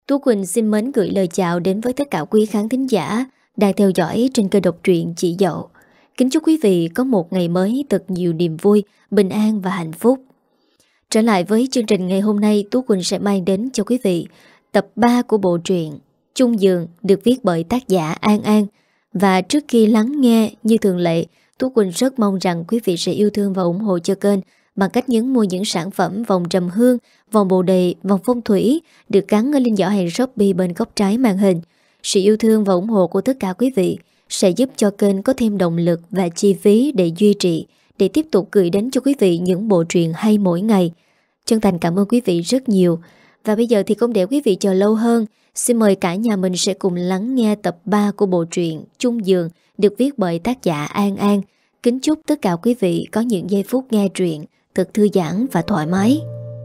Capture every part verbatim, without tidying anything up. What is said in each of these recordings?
Tú Quỳnh xin mến gửi lời chào đến với tất cả quý khán thính giả đang theo dõi trên kênh độc truyện Chị Dậu. Kính chúc quý vị có một ngày mới thật nhiều niềm vui, bình an và hạnh phúc. Trở lại với chương trình ngày hôm nay, Tú Quỳnh sẽ mang đến cho quý vị tập ba của bộ truyện Chung Giường được viết bởi tác giả An An. Và trước khi lắng nghe, như thường lệ, Tú Quỳnh rất mong rằng quý vị sẽ yêu thương và ủng hộ cho kênh bằng cách nhấn mua những sản phẩm vòng trầm hương, vòng bồ đề, vòng phong thủy được gắn ở link giỏ hàng Shopee bên góc trái màn hình. Sự yêu thương và ủng hộ của tất cả quý vị sẽ giúp cho kênh có thêm động lực và chi phí để duy trì, để tiếp tục gửi đến cho quý vị những bộ truyện hay mỗi ngày. Chân thành cảm ơn quý vị rất nhiều. Và bây giờ thì không để quý vị chờ lâu hơn, xin mời cả nhà mình sẽ cùng lắng nghe tập ba của bộ truyện Chung Giường được viết bởi tác giả An An. Kính chúc tất cả quý vị có những giây phút nghe truyện thật thư giãn và thoải mái.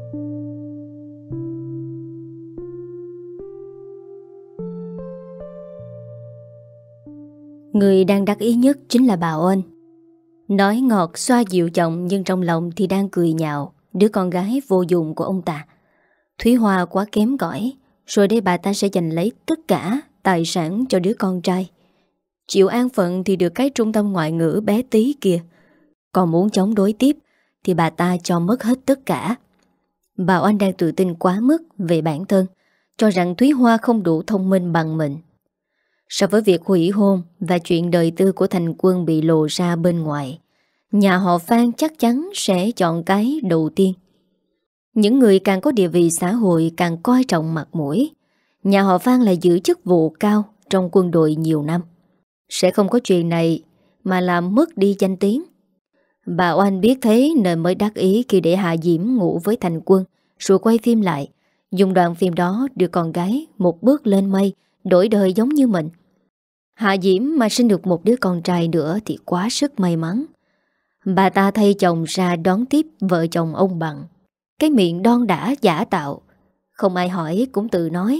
Người đang đắc ý nhất chính là bà Oanh. Nói ngọt xoa dịu chồng nhưng trong lòng thì đang cười nhạo đứa con gái vô dụng của ông ta. Thúy Hoa quá kém cỏi, rồi đây bà ta sẽ giành lấy tất cả tài sản cho đứa con trai. Chịu an phận thì được cái trung tâm ngoại ngữ bé tí kia. Còn muốn chống đối tiếp thì bà ta cho mất hết tất cả. Bà Oanh đang tự tin quá mức về bản thân, cho rằng Thúy Hoa không đủ thông minh bằng mình. So với việc hủy hôn và chuyện đời tư của Thành Quân bị lộ ra bên ngoài, nhà họ Phan chắc chắn sẽ chọn cái đầu tiên. Những người càng có địa vị xã hội càng coi trọng mặt mũi. Nhà họ Phan là giữ chức vụ cao trong quân đội nhiều năm, sẽ không có chuyện này mà làm mất đi danh tiếng. Bà Oanh biết thế nên mới đắc ý khi để Hạ Diễm ngủ với Thành Quân, rồi quay phim lại, dùng đoạn phim đó đưa con gái một bước lên mây, đổi đời giống như mình. Hạ Diễm mà sinh được một đứa con trai nữa thì quá sức may mắn. Bà ta thay chồng ra đón tiếp vợ chồng ông Bằng. Cái miệng đon đã giả tạo, không ai hỏi cũng tự nói: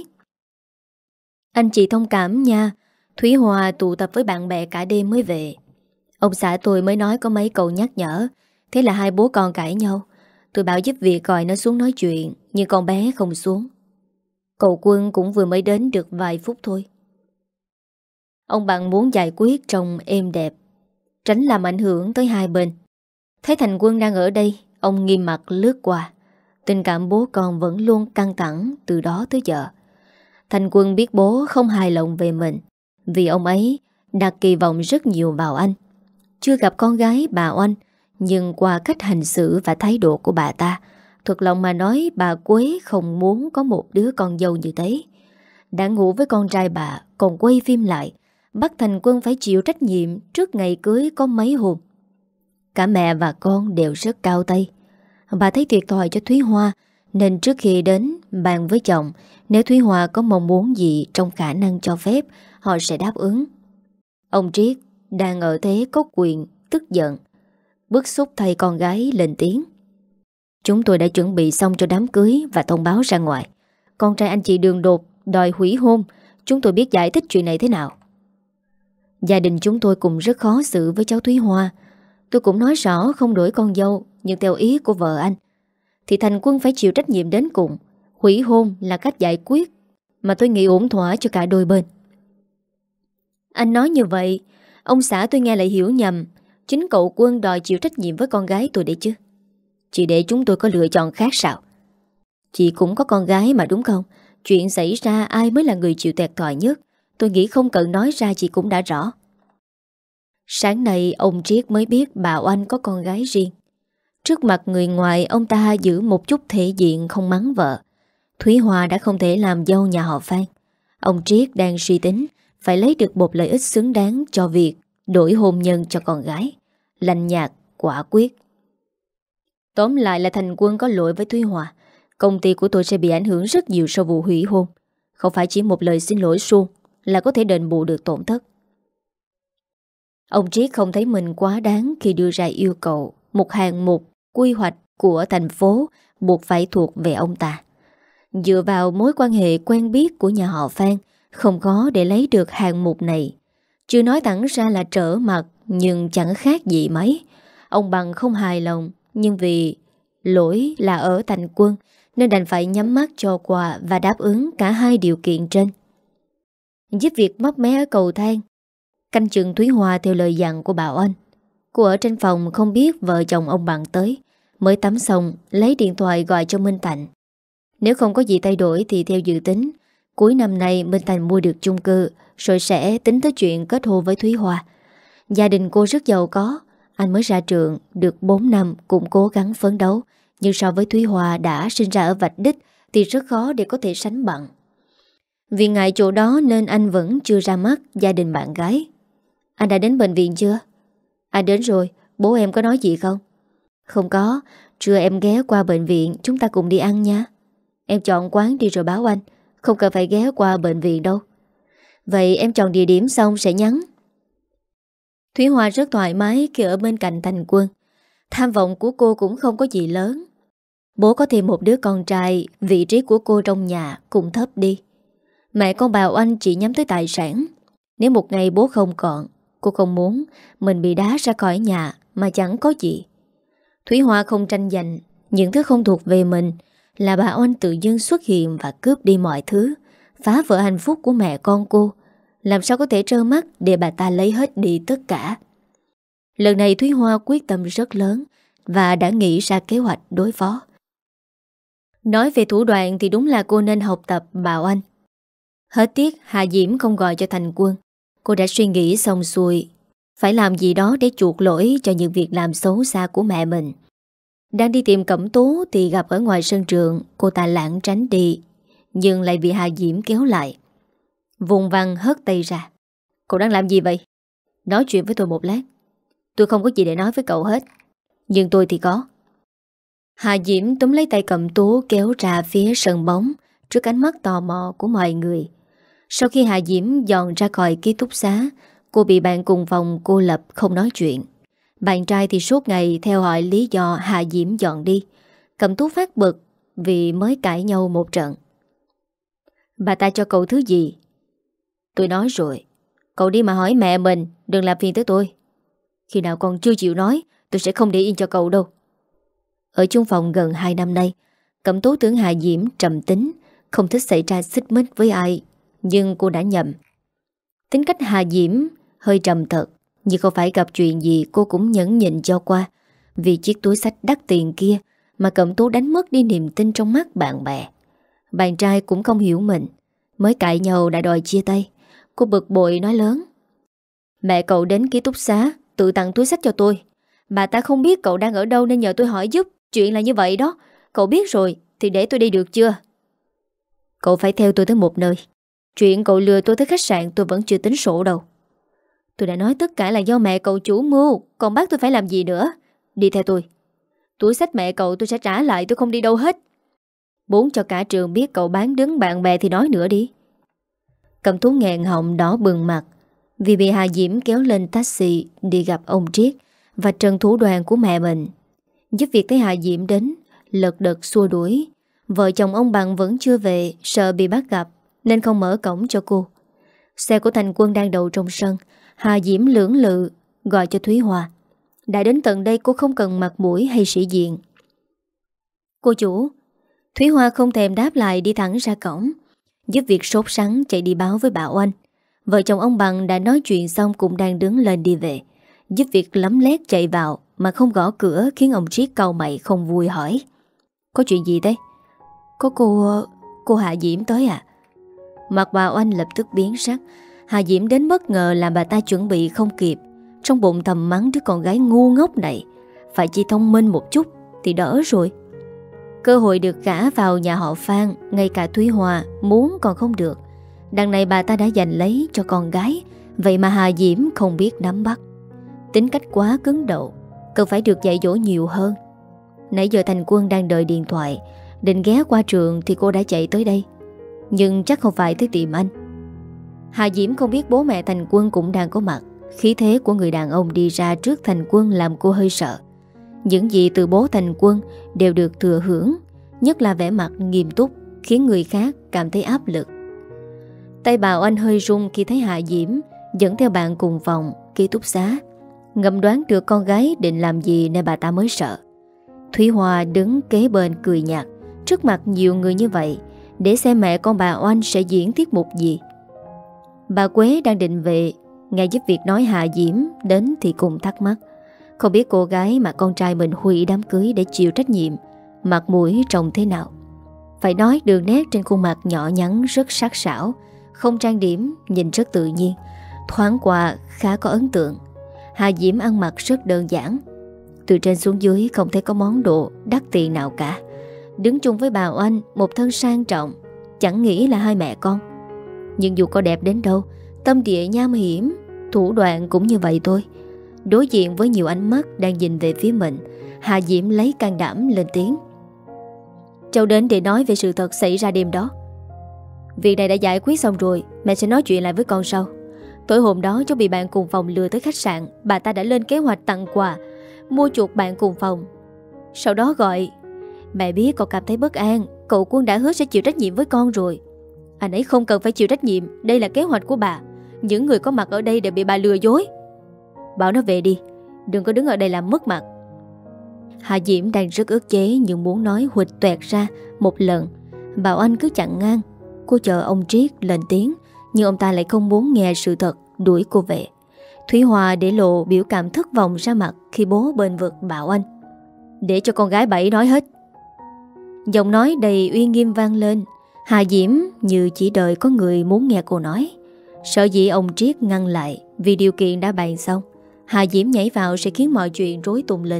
"Anh chị thông cảm nha, Thúy Hoa tụ tập với bạn bè cả đêm mới về. Ông xã tôi mới nói có mấy câu nhắc nhở, thế là hai bố con cãi nhau. Tôi bảo giúp việc gọi nó xuống nói chuyện, nhưng con bé không xuống. Cậu Quân cũng vừa mới đến được vài phút thôi." Ông Bằng muốn giải quyết trong êm đẹp, tránh làm ảnh hưởng tới hai bên. Thấy Thành Quân đang ở đây, ông nghiêm mặt lướt qua. Tình cảm bố con vẫn luôn căng thẳng từ đó tới giờ. Thành Quân biết bố không hài lòng về mình, vì ông ấy đặt kỳ vọng rất nhiều vào anh. Chưa gặp con gái bà Oanh, nhưng qua cách hành xử và thái độ của bà ta, thật lòng mà nói bà Quế không muốn có một đứa con dâu như thế. Đã ngủ với con trai bà, còn quay phim lại, bắt Thành Quân phải chịu trách nhiệm trước ngày cưới có mấy hôm. Cả mẹ và con đều rất cao tay. Bà thấy thiệt thòi cho Thúy Hoa, nên trước khi đến bàn với chồng, nếu Thúy Hoa có mong muốn gì trong khả năng cho phép, họ sẽ đáp ứng. Ông Triết đang ở thế có quyền tức giận, bức xúc thay con gái lên tiếng: "Chúng tôi đã chuẩn bị xong cho đám cưới và thông báo ra ngoài. Con trai anh chị đường đột đòi hủy hôn, chúng tôi biết giải thích chuyện này thế nào. Gia đình chúng tôi cũng rất khó xử với cháu Thúy Hoa. Tôi cũng nói rõ không đổi con dâu, nhưng theo ý của vợ anh thì Thành Quân phải chịu trách nhiệm đến cùng. Hủy hôn là cách giải quyết mà tôi nghĩ ổn thỏa cho cả đôi bên." "Anh nói như vậy, ông xã tôi nghe lại hiểu nhầm. Chính cậu Quân đòi chịu trách nhiệm với con gái tôi đấy chứ. Chị để chúng tôi có lựa chọn khác sao? Chị cũng có con gái mà đúng không? Chuyện xảy ra ai mới là người chịu thiệt thòi nhất? Tôi nghĩ không cần nói ra chị cũng đã rõ." Sáng nay ông Triết mới biết bà Oanh có con gái riêng. Trước mặt người ngoài ông ta giữ một chút thể diện không mắng vợ. Thúy Hoa đã không thể làm dâu nhà họ Phan. Ông Triết đang suy tính phải lấy được một lợi ích xứng đáng cho việc đổi hôn nhân cho con gái. Lạnh nhạt, quả quyết. "Tóm lại là Thành Quân có lỗi với Thúy Hoa. Công ty của tôi sẽ bị ảnh hưởng rất nhiều sau vụ hủy hôn. Không phải chỉ một lời xin lỗi suông là có thể đền bù được tổn thất." Ông Triết không thấy mình quá đáng khi đưa ra yêu cầu một hạng mục quy hoạch của thành phố buộc phải thuộc về ông ta. Dựa vào mối quan hệ quen biết của nhà họ Phan, không khó để lấy được hạng mục này. Chưa nói thẳng ra là trở mặt, nhưng chẳng khác gì mấy. Ông Bằng không hài lòng, nhưng vì lỗi là ở Thành Quân nên đành phải nhắm mắt cho qua và đáp ứng cả hai điều kiện trên. Giúp việc mấp mé ở cầu thang, canh chừng Thúy Hoa theo lời dặn của bà Oanh. Cô ở trên phòng không biết vợ chồng ông Bằng tới, mới tắm xong lấy điện thoại gọi cho Minh Thành. Nếu không có gì thay đổi thì theo dự tính, cuối năm nay Minh Thành mua được chung cư, rồi sẽ tính tới chuyện kết hôn với Thúy Hoa. Gia đình cô rất giàu có, anh mới ra trường được bốn năm cũng cố gắng phấn đấu, nhưng so với Thúy Hoa đã sinh ra ở vạch đích thì rất khó để có thể sánh bằng. Vì ngại chỗ đó nên anh vẫn chưa ra mắt gia đình bạn gái. Anh đã đến bệnh viện chưa? Anh đến rồi, bố em có nói gì không? Không có, trưa em ghé qua bệnh viện, chúng ta cùng đi ăn nha. Em chọn quán đi rồi báo anh, không cần phải ghé qua bệnh viện đâu. Vậy em chọn địa điểm xong sẽ nhắn. Thúy Hoa rất thoải mái khi ở bên cạnh Thành Quân. Tham vọng của cô cũng không có gì lớn. Bố có thêm một đứa con trai, vị trí của cô trong nhà cũng thấp đi. Mẹ con bà Oanh chỉ nhắm tới tài sản. Nếu một ngày bố không còn, cô không muốn mình bị đá ra khỏi nhà mà chẳng có gì. Thúy Hoa không tranh giành những thứ không thuộc về mình, là bà Oanh tự dưng xuất hiện và cướp đi mọi thứ, phá vỡ hạnh phúc của mẹ con cô. Làm sao có thể trơ mắt để bà ta lấy hết đi tất cả. Lần này Thúy Hoa quyết tâm rất lớn và đã nghĩ ra kế hoạch đối phó. Nói về thủ đoạn thì đúng là cô nên học tập bà Oanh. Hết tiếc Hà Diễm không gọi cho Thành Quân. Cô đã suy nghĩ xong xuôi, phải làm gì đó để chuộc lỗi cho những việc làm xấu xa của mẹ mình. Đang đi tìm Cẩm Tú thì gặp ở ngoài sân trường. Cô ta lảng tránh đi, nhưng lại bị Hà Diễm kéo lại. Vùng vằng hất tay ra. Cậu đang làm gì vậy? Nói chuyện với tôi một lát. Tôi không có gì để nói với cậu hết, nhưng tôi thì có. Hà Diễm túm lấy tay Cẩm Tú kéo ra phía sân bóng trước ánh mắt tò mò của mọi người. Sau khi Hà Diễm dọn ra khỏi ký túc xá, cô bị bạn cùng phòng cô lập không nói chuyện. Bạn trai thì suốt ngày theo hỏi lý do Hà Diễm dọn đi. Cẩm Tú phát bực vì mới cãi nhau một trận. Bà ta cho cậu thứ gì? Tôi nói rồi, cậu đi mà hỏi mẹ mình, đừng làm phiền tới tôi. Khi nào con chưa chịu nói, tôi sẽ không để yên cho cậu đâu. Ở chung phòng gần hai năm nay, Cẩm Tú tưởng Hà Diễm trầm tính, không thích xảy ra xích mích với ai. Nhưng cô đã nhầm. Tính cách Hà Diễm hơi trầm thật, nhưng không phải gặp chuyện gì cô cũng nhẫn nhịn cho qua. Vì chiếc túi xách đắt tiền kia mà Cẩm Tú đánh mất đi niềm tin trong mắt bạn bè. Bạn trai cũng không hiểu mình, mới cãi nhau đã đòi chia tay. Cô bực bội nói lớn. Mẹ cậu đến ký túc xá tự tặng túi xách cho tôi. Bà ta không biết cậu đang ở đâu nên nhờ tôi hỏi giúp. Chuyện là như vậy đó. Cậu biết rồi thì để tôi đi được chưa? Cậu phải theo tôi tới một nơi. Chuyện cậu lừa tôi tới khách sạn tôi vẫn chưa tính sổ đâu. Tôi đã nói tất cả là do mẹ cậu chủ mưu, còn bắt tôi phải làm gì nữa? Đi theo tôi. Túi xách mẹ cậu tôi sẽ trả lại, tôi không đi đâu hết. Muốn cho cả trường biết cậu bán đứng bạn bè thì nói nữa đi. Cẩm Tú nghẹn họng đỏ bừng mặt vì bị Hà Diễm kéo lên taxi đi gặp ông Triết và Trần Thủ Đoàn của mẹ mình. Giúp việc thấy Hà Diễm đến, lật đật xua đuổi. Vợ chồng ông Bằng vẫn chưa về, sợ bị bắt gặp nên không mở cổng cho cô. Xe của Thành Quân đang đậu trong sân. Hà Diễm lưỡng lự gọi cho Thúy Hoa. Đã đến tận đây cô không cần mặt mũi hay sĩ diện. Cô chủ. Thúy Hoa không thèm đáp lại, đi thẳng ra cổng. Giúp việc sốt sắng chạy đi báo với bà Oanh. Vợ chồng ông Bằng đã nói chuyện xong cũng đang đứng lên đi về. Giúp việc lấm lét chạy vào mà không gõ cửa khiến ông Triết cau mày không vui hỏi. Có chuyện gì thế? Có cô... cô Hà Diễm tới à? Mặt bà Oanh lập tức biến sắc. Hà Diễm đến bất ngờ làm bà ta chuẩn bị không kịp. Trong bụng thầm mắng đứa con gái ngu ngốc này. Phải chỉ thông minh một chút thì đỡ rồi. Cơ hội được gả vào nhà họ Phan, ngay cả Thúy Hoa muốn còn không được. Đằng này bà ta đã giành lấy cho con gái. Vậy mà Hà Diễm không biết nắm bắt. Tính cách quá cứng đầu, cần phải được dạy dỗ nhiều hơn. Nãy giờ Thành Quân đang đợi điện thoại, định ghé qua trường thì cô đã chạy tới đây. Nhưng chắc không phải tới tìm anh. Hà Diễm không biết bố mẹ Thành Quân cũng đang có mặt. Khí thế của người đàn ông đi ra trước Thành Quân làm cô hơi sợ. Những gì từ bố Thành Quân đều được thừa hưởng, nhất là vẻ mặt nghiêm túc, khiến người khác cảm thấy áp lực. Tay bà Oanh hơi run khi thấy Hà Diễm dẫn theo bạn cùng phòng ký túc xá. Ngầm đoán được con gái định làm gì nên bà ta mới sợ. Thúy Hoa đứng kế bên cười nhạt, trước mặt nhiều người như vậy, để xem mẹ con bà Oanh sẽ diễn tiết mục gì. Bà Quế đang định về, nghe giúp việc nói Hà Diễm đến thì cùng thắc mắc. Không biết cô gái mà con trai mình hủy đám cưới để chịu trách nhiệm, mặt mũi trông thế nào. Phải nói đường nét trên khuôn mặt nhỏ nhắn rất sắc sảo, không trang điểm, nhìn rất tự nhiên. Thoáng qua khá có ấn tượng. Hà Diễm ăn mặc rất đơn giản, từ trên xuống dưới không thấy có món đồ đắt tiền nào cả. Đứng chung với bà Oanh, một thân sang trọng, chẳng nghĩ là hai mẹ con. Nhưng dù có đẹp đến đâu, tâm địa nham hiểm, thủ đoạn cũng như vậy thôi. Đối diện với nhiều ánh mắt đang nhìn về phía mình, Hà Diễm lấy can đảm lên tiếng. Cháu đến để nói về sự thật xảy ra đêm đó. Việc này đã giải quyết xong rồi, mẹ sẽ nói chuyện lại với con sau. Tối hôm đó cháu bị bạn cùng phòng lừa tới khách sạn. Bà ta đã lên kế hoạch tặng quà, mua chuộc bạn cùng phòng. Sau đó gọi. Mẹ biết con cảm thấy bất an. Cậu Quân đã hứa sẽ chịu trách nhiệm với con rồi. Anh ấy không cần phải chịu trách nhiệm. Đây là kế hoạch của bà. Những người có mặt ở đây đều bị bà lừa dối. Bảo nó về đi, đừng có đứng ở đây làm mất mặt. Hà Diễm đang rất ức chế, nhưng muốn nói huỵch toẹt ra một lần. Bảo Anh cứ chặn ngang. Cô chờ ông Triết lên tiếng, nhưng ông ta lại không muốn nghe sự thật, đuổi cô về. Thúy Hoa để lộ biểu cảm thất vọng ra mặt khi bố bênh vực Bảo Anh. Để cho con gái Bảy nói hết. Giọng nói đầy uy nghiêm vang lên. Hà Diễm như chỉ đợi có người muốn nghe cô nói. Sợ dĩ ông Triết ngăn lại, vì điều kiện đã bàn xong. Hà Diễm nhảy vào sẽ khiến mọi chuyện rối tung lên.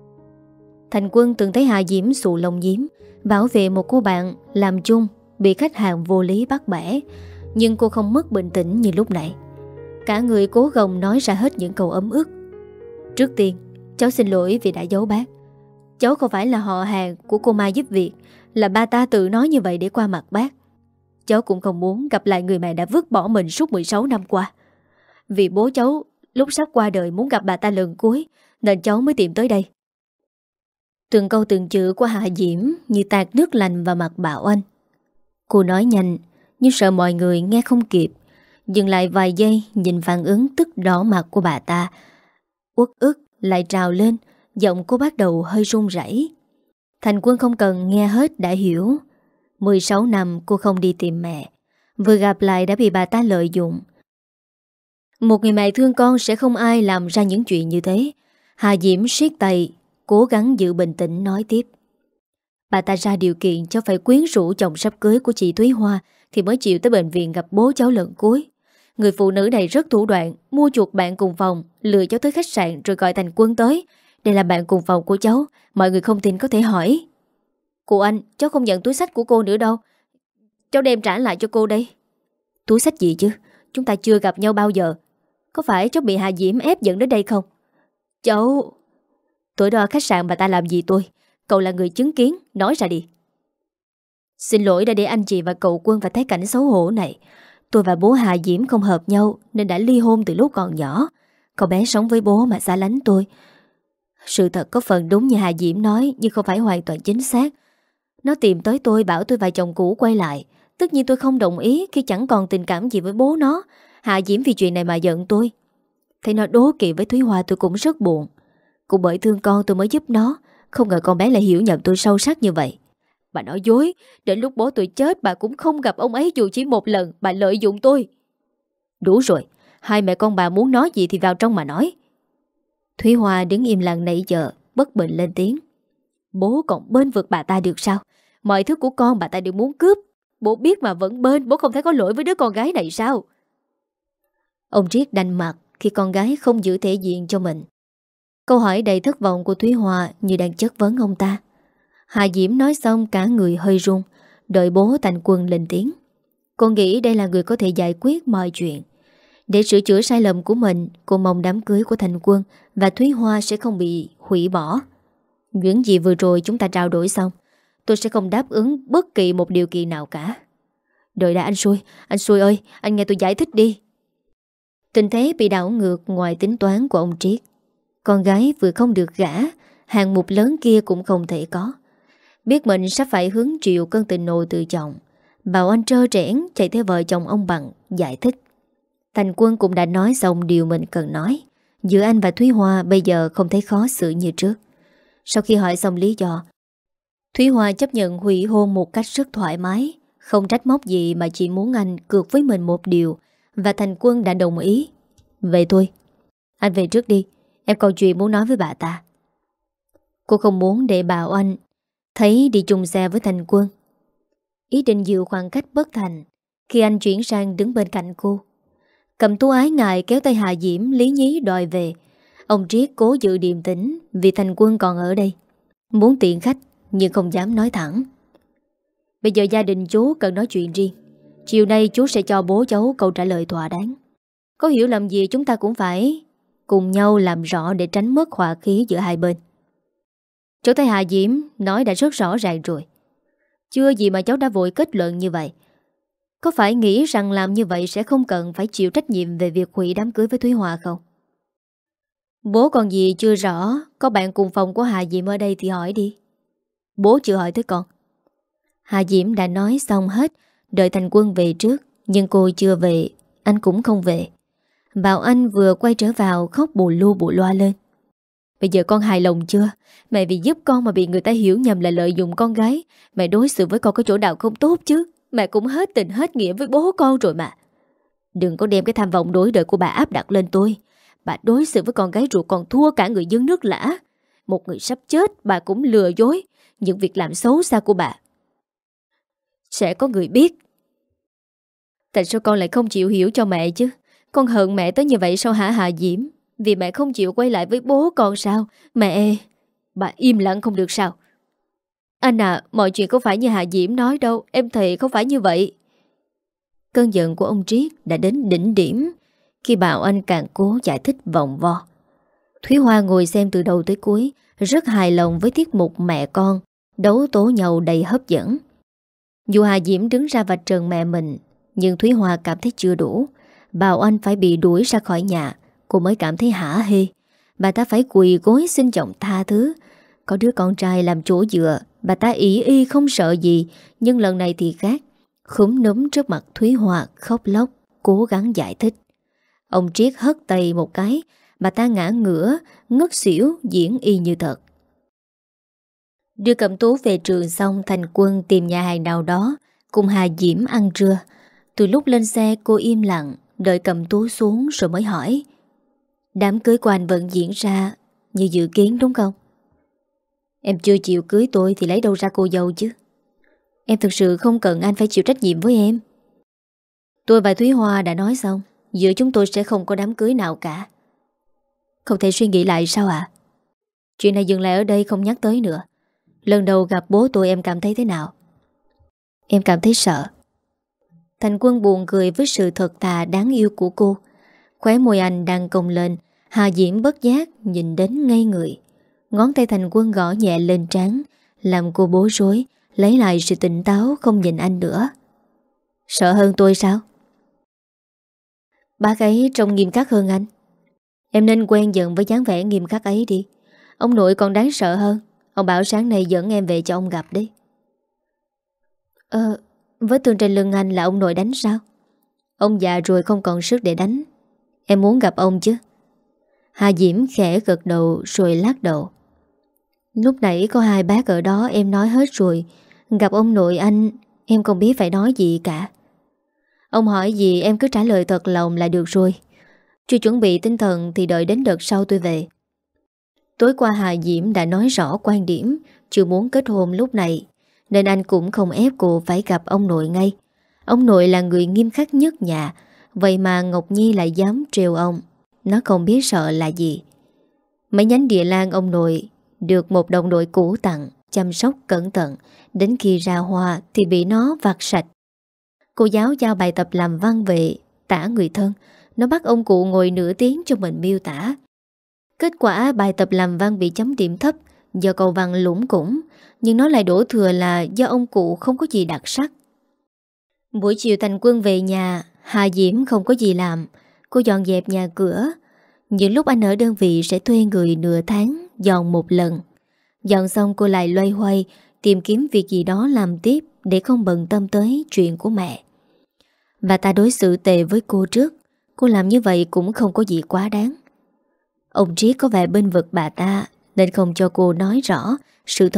Thành Quân từng thấy Hà Diễm xù lông diếm, bảo vệ một cô bạn làm chung bị khách hàng vô lý bắt bẻ. Nhưng cô không mất bình tĩnh như lúc nãy. Cả người cố gồng nói ra hết những câu ấm ức. Trước tiên, cháu xin lỗi vì đã giấu bác. Cháu không phải là họ hàng của cô Mai giúp việc, là ba ta tự nói như vậy để qua mặt bác. Cháu cũng không muốn gặp lại người mẹ đã vứt bỏ mình suốt mười sáu năm qua. Vì bố cháu lúc sắp qua đời muốn gặp bà ta lần cuối, nên cháu mới tìm tới đây. Từng câu từng chữ của Hà Diễm như tạt nước lạnh vào mặt Bảo Anh. Cô nói nhanh, nhưng sợ mọi người nghe không kịp. Dừng lại vài giây, nhìn phản ứng tức đỏ mặt của bà ta. Uất ức lại trào lên, giọng cô bắt đầu hơi run rẩy. Thành Quân không cần nghe hết đã hiểu. mười sáu năm cô không đi tìm mẹ, vừa gặp lại đã bị bà ta lợi dụng. Một người mẹ thương con sẽ không ai làm ra những chuyện như thế. Hà Diễm siết tay, cố gắng giữ bình tĩnh nói tiếp. Bà ta ra điều kiện cho phải quyến rũ chồng sắp cưới của chị Thúy Hoa thì mới chịu tới bệnh viện gặp bố cháu lần cuối. Người phụ nữ này rất thủ đoạn, mua chuộc bạn cùng phòng, lừa cháu tới khách sạn rồi gọi Thành Quân tới. Đây là bạn cùng phòng của cháu, mọi người không tin có thể hỏi. Cô Anh, cháu không nhận túi xách của cô nữa đâu. Cháu đem trả lại cho cô đây. Túi xách gì chứ? Chúng ta chưa gặp nhau bao giờ. Có phải cháu bị Hà Diễm ép dẫn đến đây không? Cháu... Tối đó khách sạn bà ta làm gì tôi? Cậu là người chứng kiến, nói ra đi. Xin lỗi đã để anh chị và cậu Quân phải thấy cảnh xấu hổ này. Tôi và bố Hà Diễm không hợp nhau nên đã ly hôn từ lúc còn nhỏ. Cậu bé sống với bố mà xa lánh tôi. Sự thật có phần đúng như Hà Diễm nói, nhưng không phải hoàn toàn chính xác. Nó tìm tới tôi bảo tôi và chồng cũ quay lại. Tất nhiên tôi không đồng ý khi chẳng còn tình cảm gì với bố nó. Hà Diễm vì chuyện này mà giận tôi. Thấy nó đố kỵ với Thúy Hoa tôi cũng rất buồn. Cũng bởi thương con tôi mới giúp nó. Không ngờ con bé lại hiểu nhầm tôi sâu sắc như vậy. Bà nói dối. Đến lúc bố tôi chết bà cũng không gặp ông ấy dù chỉ một lần. Bà lợi dụng tôi. Đủ rồi. Hai mẹ con bà muốn nói gì thì vào trong mà nói. Thúy Hoa đứng im lặng nãy giờ, bất bình lên tiếng. Bố còn bên vực bà ta được sao? Mọi thứ của con bà ta đều muốn cướp. Bố biết mà vẫn bên. Bố không thấy có lỗi với đứa con gái này sao? Ông Triết đanh mặt khi con gái không giữ thể diện cho mình. Câu hỏi đầy thất vọng của Thúy Hoa như đang chất vấn ông ta. Hà Diễm nói xong cả người hơi run, đợi bố Thành Quân lên tiếng. Cô nghĩ đây là người có thể giải quyết mọi chuyện. Để sửa chữa sai lầm của mình, cô mong đám cưới của Thành Quân và Thúy Hoa sẽ không bị hủy bỏ. Những gì vừa rồi chúng ta trao đổi xong, tôi sẽ không đáp ứng bất kỳ một điều kiện nào cả. Đợi đã anh Xui, anh Xui ơi, anh nghe tôi giải thích đi. Tình thế bị đảo ngược ngoài tính toán của ông Triết. Con gái vừa không được gả, hạng mục lớn kia cũng không thể có. Biết mình sắp phải hứng chịu cơn tình nộ từ chồng, Bảo Anh trơ trẽn chạy theo vợ chồng ông Bằng giải thích. Thành Quân cũng đã nói xong điều mình cần nói. Giữa anh và Thúy Hoa bây giờ không thấy khó xử như trước. Sau khi hỏi xong lý do, Thúy Hoa chấp nhận hủy hôn một cách rất thoải mái, không trách móc gì mà chỉ muốn anh cược với mình một điều, và Thành Quân đã đồng ý. Vậy thôi, anh về trước đi, em còn chuyện muốn nói với bà ta. Cô không muốn để bà Oanh thấy đi chung xe với Thành Quân. Ý định giữ khoảng cách bất thành khi anh chuyển sang đứng bên cạnh cô. Cầm tú ái ngại kéo tay Hà Diễm lý nhí đòi về. Ông Triết cố giữ điềm tĩnh vì Thành Quân còn ở đây, muốn tiện khách nhưng không dám nói thẳng. Bây giờ gia đình chú cần nói chuyện riêng. Chiều nay chú sẽ cho bố cháu câu trả lời thỏa đáng. Có hiểu lầm gì chúng ta cũng phải cùng nhau làm rõ để tránh mất hòa khí giữa hai bên. Cháu thấy Hà Diễm nói đã rất rõ ràng rồi. Chưa gì mà cháu đã vội kết luận như vậy. Có phải nghĩ rằng làm như vậy sẽ không cần phải chịu trách nhiệm về việc hủy đám cưới với Thúy Hoa không? Bố còn gì chưa rõ. Có bạn cùng phòng của Hà Diễm ở đây thì hỏi đi. Bố chưa hỏi tới con. Hà Diễm đã nói xong hết, đợi Thành Quân về trước. Nhưng cô chưa về, anh cũng không về. Bảo Anh vừa quay trở vào khóc bù lu bù loa lên. Bây giờ con hài lòng chưa? Mẹ vì giúp con mà bị người ta hiểu nhầm là lợi dụng con gái. Mẹ đối xử với con có chỗ nào không tốt chứ? Mẹ cũng hết tình hết nghĩa với bố con rồi mà. Đừng có đem cái tham vọng đối đợi của bà áp đặt lên tôi. Bà đối xử với con gái ruột còn thua cả người dân nước lã. Một người sắp chết bà cũng lừa dối những việc làm xấu xa của bà. Sẽ có người biết. Tại sao con lại không chịu hiểu cho mẹ chứ? Con hận mẹ tới như vậy sao hả Hà Diễm? Vì mẹ không chịu quay lại với bố con sao? Mẹ... Bà im lặng không được sao? Anh à, mọi chuyện không phải như Hà Diễm nói đâu. Em thề không phải như vậy. Cơn giận của ông Triết đã đến đỉnh điểm khi Bảo Anh càng cố giải thích vòng vo. Thúy Hoa ngồi xem từ đầu tới cuối, rất hài lòng với tiết mục mẹ con đấu tố nhau đầy hấp dẫn. Dù Hà Diễm đứng ra vạch trần mẹ mình, nhưng Thúy Hoa cảm thấy chưa đủ. Bảo Anh phải bị đuổi ra khỏi nhà, cô mới cảm thấy hả hê. Bà ta phải quỳ gối xin chồng tha thứ. Có đứa con trai làm chỗ dựa, bà ta ỷ y không sợ gì. Nhưng lần này thì khác. Khúm núm trước mặt Thúy Hoa khóc lóc, cố gắng giải thích. Ông Triết hất tay một cái, bà ta ngã ngửa, ngất xỉu, diễn y như thật. Đưa Cẩm Tú về trường xong, Thành Quân tìm nhà hàng nào đó cùng Hà Diễm ăn trưa. Từ lúc lên xe cô im lặng, đợi Cẩm Tú xuống rồi mới hỏi. Đám cưới của anh vẫn diễn ra như dự kiến đúng không? Em chưa chịu cưới tôi thì lấy đâu ra cô dâu chứ? Em thực sự không cần anh phải chịu trách nhiệm với em. Tôi và Thúy Hoa đã nói xong, giữa chúng tôi sẽ không có đám cưới nào cả. Không thể suy nghĩ lại sao ạ? Chuyện này dừng lại ở đây, không nhắc tới nữa. Lần đầu gặp bố tôi em cảm thấy thế nào? Em cảm thấy sợ. Thành Quân buồn cười với sự thật thà đáng yêu của cô. Khóe môi anh đang cong lên. Hà Diễm bất giác nhìn đến ngây người. Ngón tay Thành Quân gõ nhẹ lên trán, làm cô bối rối, lấy lại sự tỉnh táo, không nhìn anh nữa. Sợ hơn tôi sao? Bác ấy trông nghiêm khắc hơn anh. Em nên quen dần với dáng vẻ nghiêm khắc ấy đi. Ông nội còn đáng sợ hơn. Ông bảo sáng nay dẫn em về cho ông gặp đi. Ờ, vết thương trên lưng anh là ông nội đánh sao? Ông già rồi không còn sức để đánh. Em muốn gặp ông chứ? Hà Diễm khẽ gật đầu rồi lắc đầu. Lúc nãy có hai bác ở đó em nói hết rồi. Gặp ông nội anh em không biết phải nói gì cả. Ông hỏi gì em cứ trả lời thật lòng là được rồi. Chưa chuẩn bị tinh thần thì đợi đến đợt sau tôi về. Tối qua Hà Diễm đã nói rõ quan điểm chưa muốn kết hôn lúc này, nên anh cũng không ép cô phải gặp ông nội ngay. Ông nội là người nghiêm khắc nhất nhà, vậy mà Ngọc Nhi lại dám trêu ông. Nó không biết sợ là gì. Mấy nhánh địa lan ông nội được một đồng đội cũ tặng, chăm sóc cẩn thận, đến khi ra hoa thì bị nó vặt sạch. Cô giáo giao bài tập làm văn về tả người thân. Nó bắt ông cụ ngồi nửa tiếng cho mình miêu tả. Kết quả bài tập làm văn bị chấm điểm thấp do câu văn lủng củng, nhưng nó lại đổ thừa là do ông cụ không có gì đặc sắc. Buổi chiều Thành Quân về nhà, Hà Diễm không có gì làm. Cô dọn dẹp nhà cửa. Những lúc anh ở đơn vị sẽ thuê người nửa tháng dọn một lần. Dọn xong cô lại loay hoay tìm kiếm việc gì đó làm tiếp để không bận tâm tới chuyện của mẹ. Bà ta đối xử tệ với cô trước. Cô làm như vậy cũng không có gì quá đáng. Ông Triết có vẻ bên vực bà ta nên không cho cô nói rõ sự thật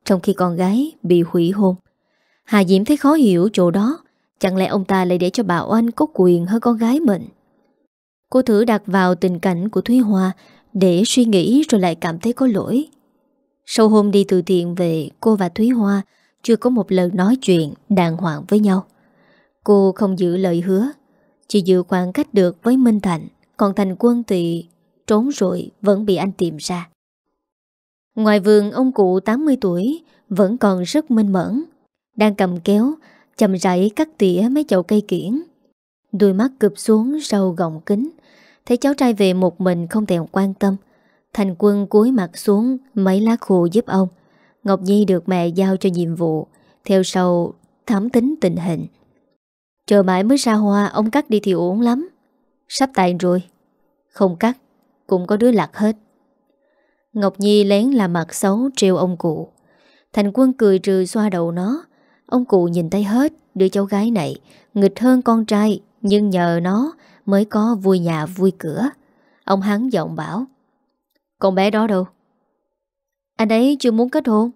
trong khi con gái bị hủy hôn. Hà Diễm thấy khó hiểu chỗ đó. Chẳng lẽ ông ta lại để cho bà Oanh có quyền hơn con gái mình? Cô thử đặt vào tình cảnh của Thúy Hoa để suy nghĩ rồi lại cảm thấy có lỗi. Sau hôm đi từ thiện về, cô và Thúy Hoa chưa có một lần nói chuyện đàng hoàng với nhau. Cô không giữ lời hứa, chỉ giữ khoảng cách được với Minh Thành. Còn Thành Quân thì trốn rồi vẫn bị anh tìm ra. Ngoài vườn, ông cụ tám mươi tuổi vẫn còn rất minh mẫn, đang cầm kéo chậm rãi cắt tỉa mấy chậu cây kiểng. Đôi mắt cụp xuống sau gọng kính, thấy cháu trai về một mình không thèm quan tâm. Thành Quân cúi mặt xuống mấy lá khô giúp ông. Ngọc Nhi được mẹ giao cho nhiệm vụ, theo sau thám tính tình hình. Chờ mãi mới ra hoa, ông cắt đi thì ổn lắm. Sắp tàn rồi. Không cắt cũng có đứa lạc hết. Ngọc Nhi lén làm mặt xấu trêu ông cụ. Thành Quân cười trừ xoa đầu nó. Ông cụ nhìn thấy hết, đứa cháu gái này nghịch hơn con trai, nhưng nhờ nó mới có vui nhà vui cửa. Ông hắn giọng bảo: con bé đó đâu? Anh ấy chưa muốn kết hôn.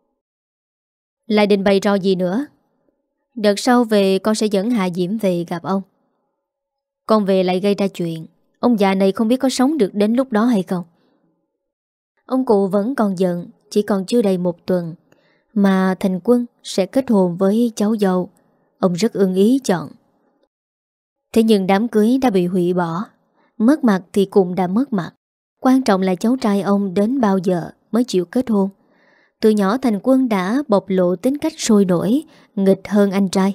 Lại định bày trò gì nữa? Đợt sau về con sẽ dẫn Hạ Diễm về gặp ông. Con về lại gây ra chuyện, ông già này không biết có sống được đến lúc đó hay không. Ông cụ vẫn còn giận. Chỉ còn chưa đầy một tuần mà Thành Quân sẽ kết hôn với cháu dâu. Ông rất ưng ý chọn. Thế nhưng đám cưới đã bị hủy bỏ. Mất mặt thì cũng đã mất mặt. Quan trọng là cháu trai ông đến bao giờ mới chịu kết hôn. Từ nhỏ Thành Quân đã bộc lộ tính cách sôi nổi, nghịch hơn anh trai.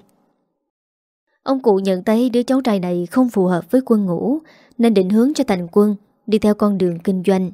Ông cụ nhận thấy đứa cháu trai này không phù hợp với Quân Ngũ, nên định hướng cho Thành Quân đi theo con đường kinh doanh.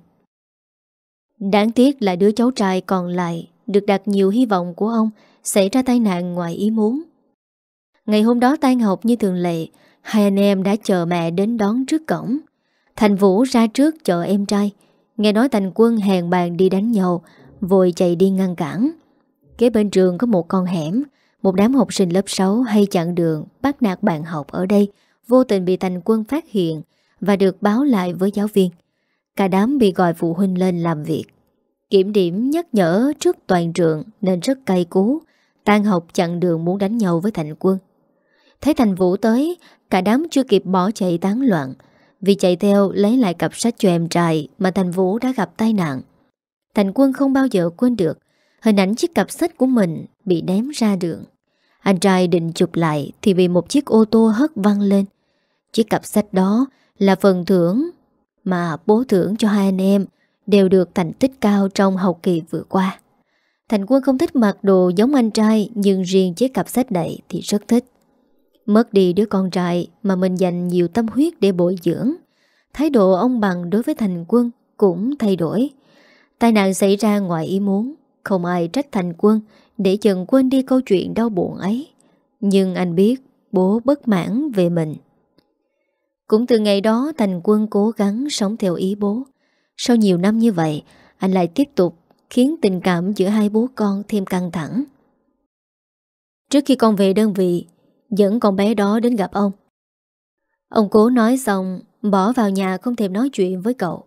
Đáng tiếc là đứa cháu trai còn lại được đặt nhiều hy vọng của ông xảy ra tai nạn ngoài ý muốn. Ngày hôm đó tan học như thường lệ, hai anh em đã chờ mẹ đến đón trước cổng. Thành Vũ ra trước chờ em trai. Nghe nói Thành Quân hẹn bàn đi đánh nhau, vội chạy đi ngăn cản. Kế bên trường có một con hẻm. Một đám học sinh lớp sáu hay chặn đường bắt nạt bạn học ở đây vô tình bị Thành Quân phát hiện và được báo lại với giáo viên. Cả đám bị gọi phụ huynh lên làm việc. Kiểm điểm nhắc nhở trước toàn trường nên rất cay cú. Tan học chặn đường muốn đánh nhau với Thành Quân. Thấy Thành Vũ tới, cả đám chưa kịp bỏ chạy tán loạn, vì chạy theo lấy lại cặp sách cho em trai mà Thành Vũ đã gặp tai nạn. Thành Quân không bao giờ quên được hình ảnh chiếc cặp sách của mình bị ném ra đường. Anh trai định chụp lại thì bị một chiếc ô tô hất văng lên. Chiếc cặp sách đó là phần thưởng mà bố thưởng cho hai anh em đều được thành tích cao trong học kỳ vừa qua. Thành Quân không thích mặc đồ giống anh trai, nhưng riêng chiếc cặp sách này thì rất thích. Mất đi đứa con trai mà mình dành nhiều tâm huyết để bồi dưỡng, thái độ ông Bằng đối với Thành Quân cũng thay đổi. Tai nạn xảy ra ngoài ý muốn, không ai trách Thành Quân để dần quên đi câu chuyện đau buồn ấy. Nhưng anh biết bố bất mãn về mình. Cũng từ ngày đó Thành Quân cố gắng sống theo ý bố. Sau nhiều năm như vậy, anh lại tiếp tục khiến tình cảm giữa hai bố con thêm căng thẳng. Trước khi con về đơn vị, dẫn con bé đó đến gặp ông. Ông cố nói xong, bỏ vào nhà không thèm nói chuyện với cậu.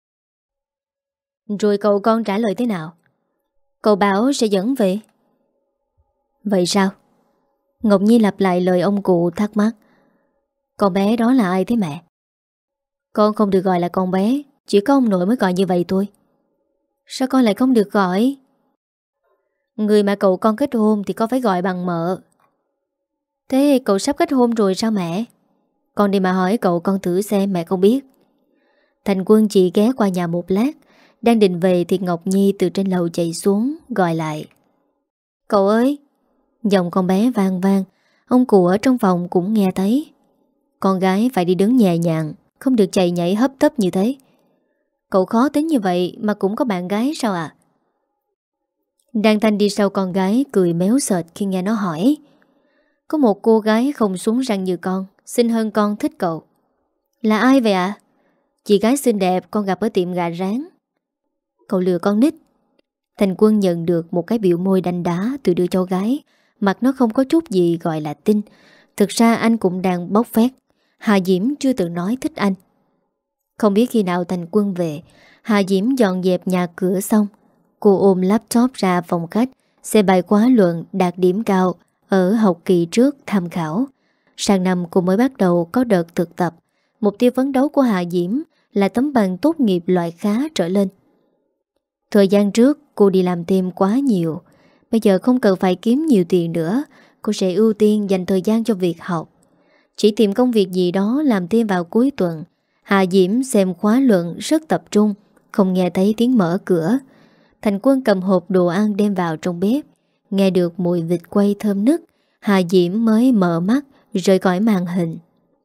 Rồi cậu con trả lời thế nào? Cậu bảo sẽ dẫn về. Vậy sao? Ngọc Nhi lặp lại lời ông cụ thắc mắc. Con bé đó là ai thế mẹ? Con không được gọi là con bé, chỉ có ông nội mới gọi như vậy thôi. Sao con lại không được gọi? Người mà cậu con kết hôn thì con phải gọi bằng mợ. Thế cậu sắp kết hôn rồi sao mẹ? Con đi mà hỏi cậu con thử xem, mẹ không biết. Thành Quân chỉ ghé qua nhà một lát. Đang định về thì Ngọc Nhi từ trên lầu chạy xuống gọi lại. Cậu ơi! Giọng con bé vang vang. Ông cụ ở trong phòng cũng nghe thấy. Con gái phải đi đứng nhẹ nhàng, không được chạy nhảy hấp tấp như thế. Cậu khó tính như vậy mà cũng có bạn gái sao à? Đan Thanh đi sau con gái cười méo sệt khi nghe nó hỏi. Có một cô gái không súng răng như con, xinh hơn con, thích cậu. Là ai vậy ạ? À? Chị gái xinh đẹp con gặp ở tiệm gà rán. Cậu lừa con nít. Thành Quân nhận được một cái biểu môi đanh đá từ đứa cháu gái. Mặt nó không có chút gì gọi là tin. Thực ra anh cũng đang bóc phét. Hà Diễm chưa từng nói thích anh. Không biết khi nào Thành Quân về, Hà Diễm dọn dẹp nhà cửa xong, Cô ôm laptop ra phòng khách, xem bài khóa luận đạt điểm cao ở học kỳ trước tham khảo. Sang năm cô mới bắt đầu có đợt thực tập. Mục tiêu phấn đấu của Hà Diễm là tấm bằng tốt nghiệp loại khá trở lên. Thời gian trước cô đi làm thêm quá nhiều. Bây giờ không cần phải kiếm nhiều tiền nữa. Cô sẽ ưu tiên dành thời gian cho việc học. Chỉ tìm công việc gì đó làm thêm vào cuối tuần. Hà Diễm xem khóa luận rất tập trung, không nghe thấy tiếng mở cửa. Thành Quân cầm hộp đồ ăn đem vào trong bếp. Nghe được mùi vịt quay thơm nức, Hà Diễm mới mở mắt rời khỏi màn hình.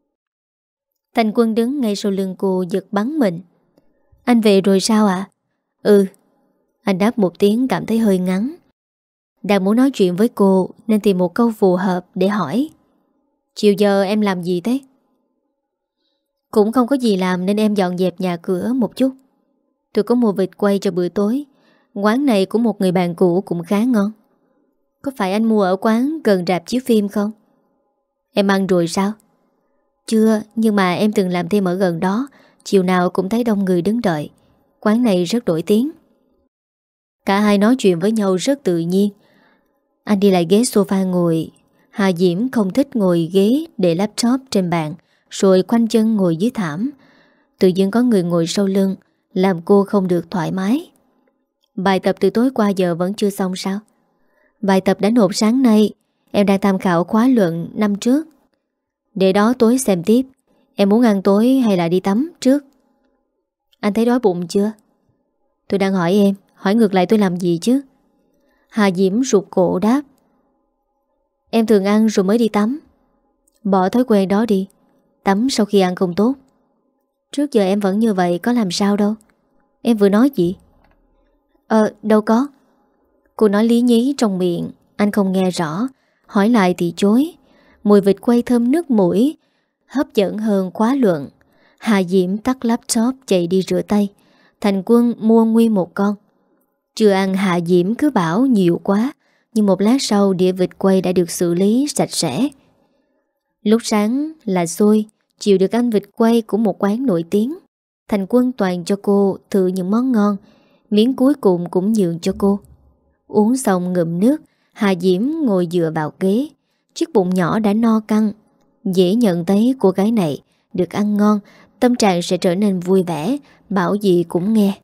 Thành Quân đứng ngay sau lưng cô giật bắn mình. Anh về rồi sao ạ? À? Ừ. Anh đáp một tiếng cảm thấy hơi ngắn. Đang muốn nói chuyện với cô nên tìm một câu phù hợp để hỏi. Chiều giờ em làm gì thế? Cũng không có gì làm nên em dọn dẹp nhà cửa một chút. Tôi có mua vịt quay cho bữa tối. Quán này của một người bạn cũ cũng khá ngon. Có phải anh mua ở quán gần rạp chiếu phim không? Em ăn rồi sao? Chưa, nhưng mà em từng làm thêm ở gần đó. Chiều nào cũng thấy đông người đứng đợi. Quán này rất nổi tiếng. Cả hai nói chuyện với nhau rất tự nhiên. Anh đi lại ghế sofa ngồi. Hà Diễm không thích ngồi ghế để laptop trên bàn, rồi khoanh chân ngồi dưới thảm. Tự nhiên có người ngồi sau lưng, làm cô không được thoải mái. Bài tập từ tối qua giờ vẫn chưa xong sao? Bài tập đã nộp sáng nay. Em đang tham khảo khóa luận năm trước. Để đó tối xem tiếp. Em muốn ăn tối hay là đi tắm trước? Anh thấy đói bụng chưa? Tôi đang hỏi em. Hỏi ngược lại tôi làm gì chứ? Hà Diễm rụt cổ đáp. Em thường ăn rồi mới đi tắm. Bỏ thói quen đó đi. Tắm sau khi ăn không tốt. Trước giờ em vẫn như vậy, có làm sao đâu. Em vừa nói gì? Ờ đâu có. Cô nói lý nhí trong miệng. Anh không nghe rõ. Hỏi lại thì chối. Mùi vịt quay thơm nước mũi hấp dẫn hơn khóa luận. Hà Diễm tắt laptop chạy đi rửa tay. Thành Quân mua nguyên một con. Chưa ăn Hà Diễm cứ bảo nhiều quá. Nhưng một lát sau đĩa vịt quay đã được xử lý sạch sẽ. Lúc sáng là xôi, chiều được ăn vịt quay của một quán nổi tiếng. Thành Quân toàn cho cô thử những món ngon. Miếng cuối cùng cũng nhường cho cô. Uống xong ngụm nước, Hà Diễm ngồi dựa vào ghế. Chiếc bụng nhỏ đã no căng. Dễ nhận thấy cô gái này được ăn ngon, tâm trạng sẽ trở nên vui vẻ, bảo gì cũng nghe.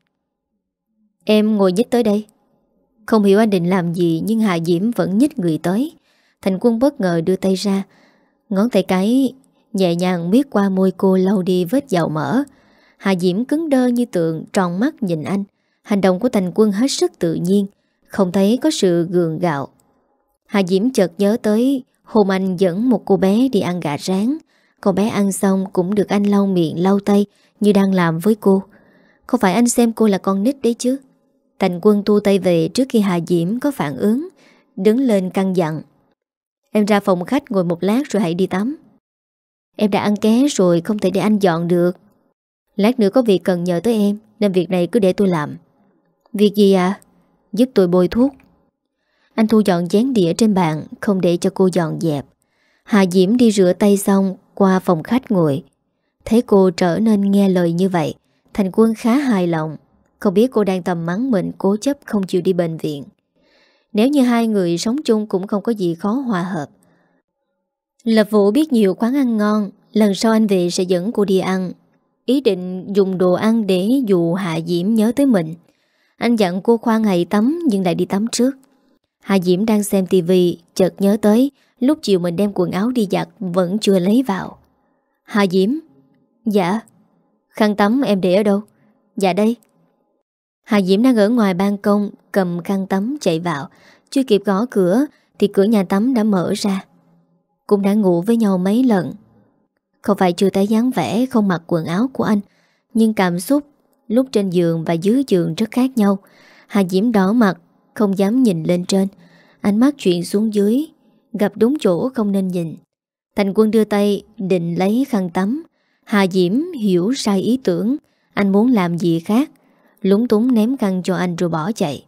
Em ngồi nhích tới đây. Không hiểu anh định làm gì nhưng Hà Diễm vẫn nhích người tới. Thành Quân bất ngờ đưa tay ra. Ngón tay cái nhẹ nhàng miết qua môi cô lau đi vết dầu mỡ. Hà Diễm cứng đơ như tượng, tròn mắt nhìn anh. Hành động của Thành Quân hết sức tự nhiên, không thấy có sự gượng gạo. Hà Diễm chợt nhớ tới hôm anh dẫn một cô bé đi ăn gà rán. Con bé ăn xong cũng được anh lau miệng lau tay như đang làm với cô. Không phải anh xem cô là con nít đấy chứ. Thành Quân tu tay về trước khi Hà Diễm có phản ứng. Đứng lên căn dặn. Em ra phòng khách ngồi một lát rồi hãy đi tắm. Em đã ăn ké rồi, không thể để anh dọn được. Lát nữa có việc cần nhờ tới em, nên việc này cứ để tôi làm. Việc gì à? Giúp tôi bôi thuốc. Anh thu dọn chén đĩa trên bàn, không để cho cô dọn dẹp. Hà Diễm đi rửa tay xong qua phòng khách ngồi. Thấy cô trở nên nghe lời như vậy, Thành Quân khá hài lòng. Không biết cô đang tầm mắng mình cố chấp không chịu đi bệnh viện. Nếu như hai người sống chung cũng không có gì khó hòa hợp. Lập Vũ biết nhiều quán ăn ngon. Lần sau anh về sẽ dẫn cô đi ăn. Ý định dùng đồ ăn để dụ Hà Diễm nhớ tới mình. Anh dặn cô khoan hãy tắm nhưng lại đi tắm trước. Hà Diễm đang xem tivi, chợt nhớ tới lúc chiều mình đem quần áo đi giặt vẫn chưa lấy vào. Hà Diễm. Dạ. Khăn tắm em để ở đâu? Dạ đây. Hà Diễm đang ở ngoài ban công, cầm khăn tắm chạy vào. Chưa kịp gõ cửa thì cửa nhà tắm đã mở ra. Cũng đã ngủ với nhau mấy lần. Không phải chưa thấy dáng vẻ không mặc quần áo của anh, nhưng cảm xúc lúc trên giường và dưới giường rất khác nhau. Hà Diễm đỏ mặt, không dám nhìn lên trên. Ánh mắt chuyển xuống dưới, gặp đúng chỗ không nên nhìn. Thành Quân đưa tay định lấy khăn tắm. Hà Diễm hiểu sai ý tưởng. Anh muốn làm gì khác, lúng túng ném khăn cho anh rồi bỏ chạy.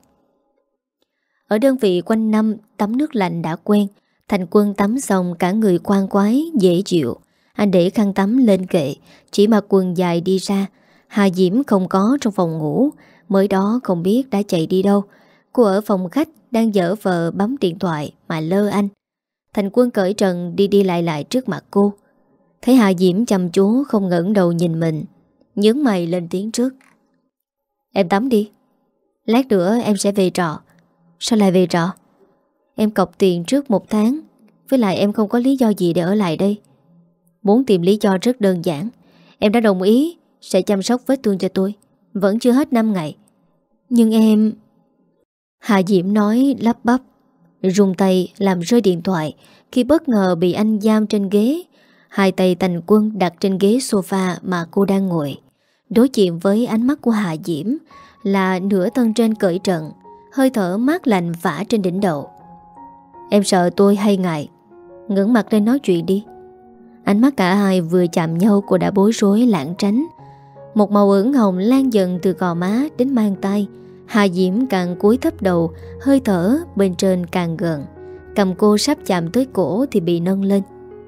Ở đơn vị quanh năm tắm nước lạnh đã quen. Thành Quân tắm xong cả người khoan khoái, dễ chịu. Anh để khăn tắm lên kệ, chỉ mặc quần dài đi ra. Hà Diễm không có trong phòng ngủ. Mới đó không biết đã chạy đi đâu. Cô ở phòng khách đang dở vờ bấm điện thoại mà lơ anh. Thành Quân cởi trần đi đi lại lại trước mặt cô. Thấy Hạ Diễm chăm chú không ngẩng đầu nhìn mình, nhướng mày lên tiếng trước. Em tắm đi, lát nữa em sẽ về trọ. Sao lại về trọ? Em cọc tiền trước một tháng, với lại em không có lý do gì để ở lại đây. Muốn tìm lý do rất đơn giản. Em đã đồng ý sẽ chăm sóc vết thương cho tôi. Vẫn chưa hết năm ngày. Nhưng em... Hạ Diễm nói lắp bắp, rung tay làm rơi điện thoại khi bất ngờ bị anh giam trên ghế. Hai tay Thành Quân đặt trên ghế sofa mà cô đang ngồi. Đối diện với ánh mắt của Hạ Diễm là nửa thân trên cởi trần, hơi thở mát lạnh phả trên đỉnh đầu. Em sợ tôi hay ngại, ngẩng mặt lên nói chuyện đi. Ánh mắt cả hai vừa chạm nhau cô đã bối rối lảng tránh. Một màu ửng hồng lan dần từ gò má đến mang tay. Hạ Diễm càng cúi thấp đầu, hơi thở bên trên càng gần. Cầm cô sắp chạm tới cổ thì bị nâng lên.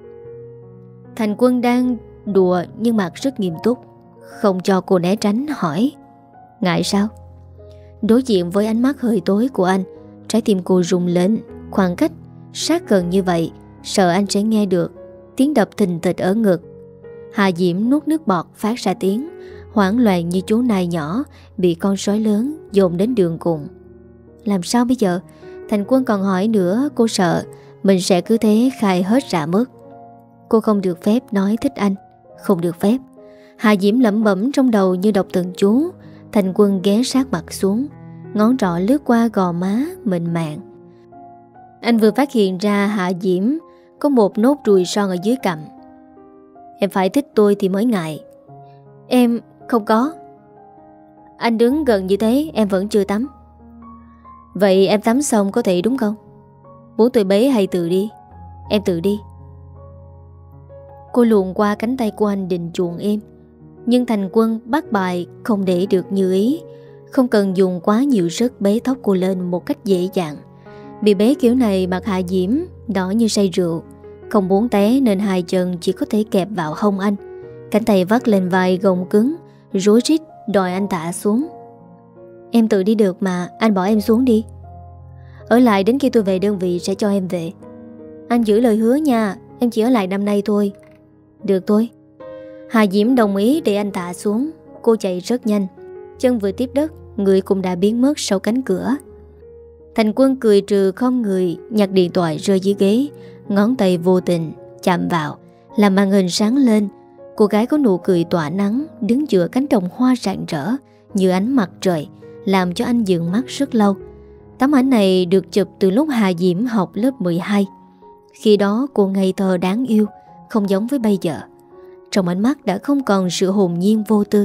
Thành Quân đang đùa nhưng mặt rất nghiêm túc, không cho cô né tránh, hỏi: Ngại sao? Đối diện với ánh mắt hơi tối của anh, trái tim cô rung lên. Khoảng cách sát gần như vậy, sợ anh sẽ nghe được tiếng đập thình thịch ở ngực. Hạ Diễm nuốt nước bọt phát ra tiếng, hoảng loạn như chú nai nhỏ bị con sói lớn dồn đến đường cùng. Làm sao bây giờ? Thành Quân còn hỏi nữa, cô sợ mình sẽ cứ thế khai hết ra mất. Cô không được phép nói thích anh, không được phép. Hạ Diễm lẩm bẩm trong đầu như đọc từng chú. Thành Quân ghé sát mặt xuống, ngón trỏ lướt qua gò má mịn màng. Anh vừa phát hiện ra Hạ Diễm có một nốt ruồi son ở dưới cằm. Em phải thích tôi thì mới ngại. Em không có. Anh đứng gần như thế em vẫn chưa tắm. Vậy em tắm xong có thể đúng không? Muốn tôi bế hay tự đi? Em tự đi. Cô luồn qua cánh tay của anh định chuộng em, nhưng Thành Quân bắt bài không để được như ý. Không cần dùng quá nhiều sức bế tóc cô lên một cách dễ dàng. Bị bế kiểu này mặt Hạ Diễm đỏ như say rượu. Không muốn té nên hai chân chỉ có thể kẹp vào hông anh. Cánh tay vắt lên vai gồng cứng, rối rít đòi anh thả xuống. Em tự đi được mà, anh bỏ em xuống đi. Ở lại đến khi tôi về đơn vị sẽ cho em về. Anh giữ lời hứa nha, em chỉ ở lại năm nay thôi. Được thôi. Hà Diễm đồng ý để anh thả xuống. Cô chạy rất nhanh, chân vừa tiếp đất, người cũng đã biến mất sau cánh cửa. Thành Quân cười trừ không người, nhặt điện thoại rơi dưới ghế. Ngón tay vô tình chạm vào, làm màn hình sáng lên. Cô gái có nụ cười tỏa nắng, đứng giữa cánh đồng hoa rạng rỡ như ánh mặt trời, làm cho anh dừng mắt rất lâu. Tấm ảnh này được chụp từ lúc Hà Diễm học lớp mười hai. Khi đó cô ngây thơ đáng yêu, không giống với bây giờ. Trong ánh mắt đã không còn sự hồn nhiên vô tư.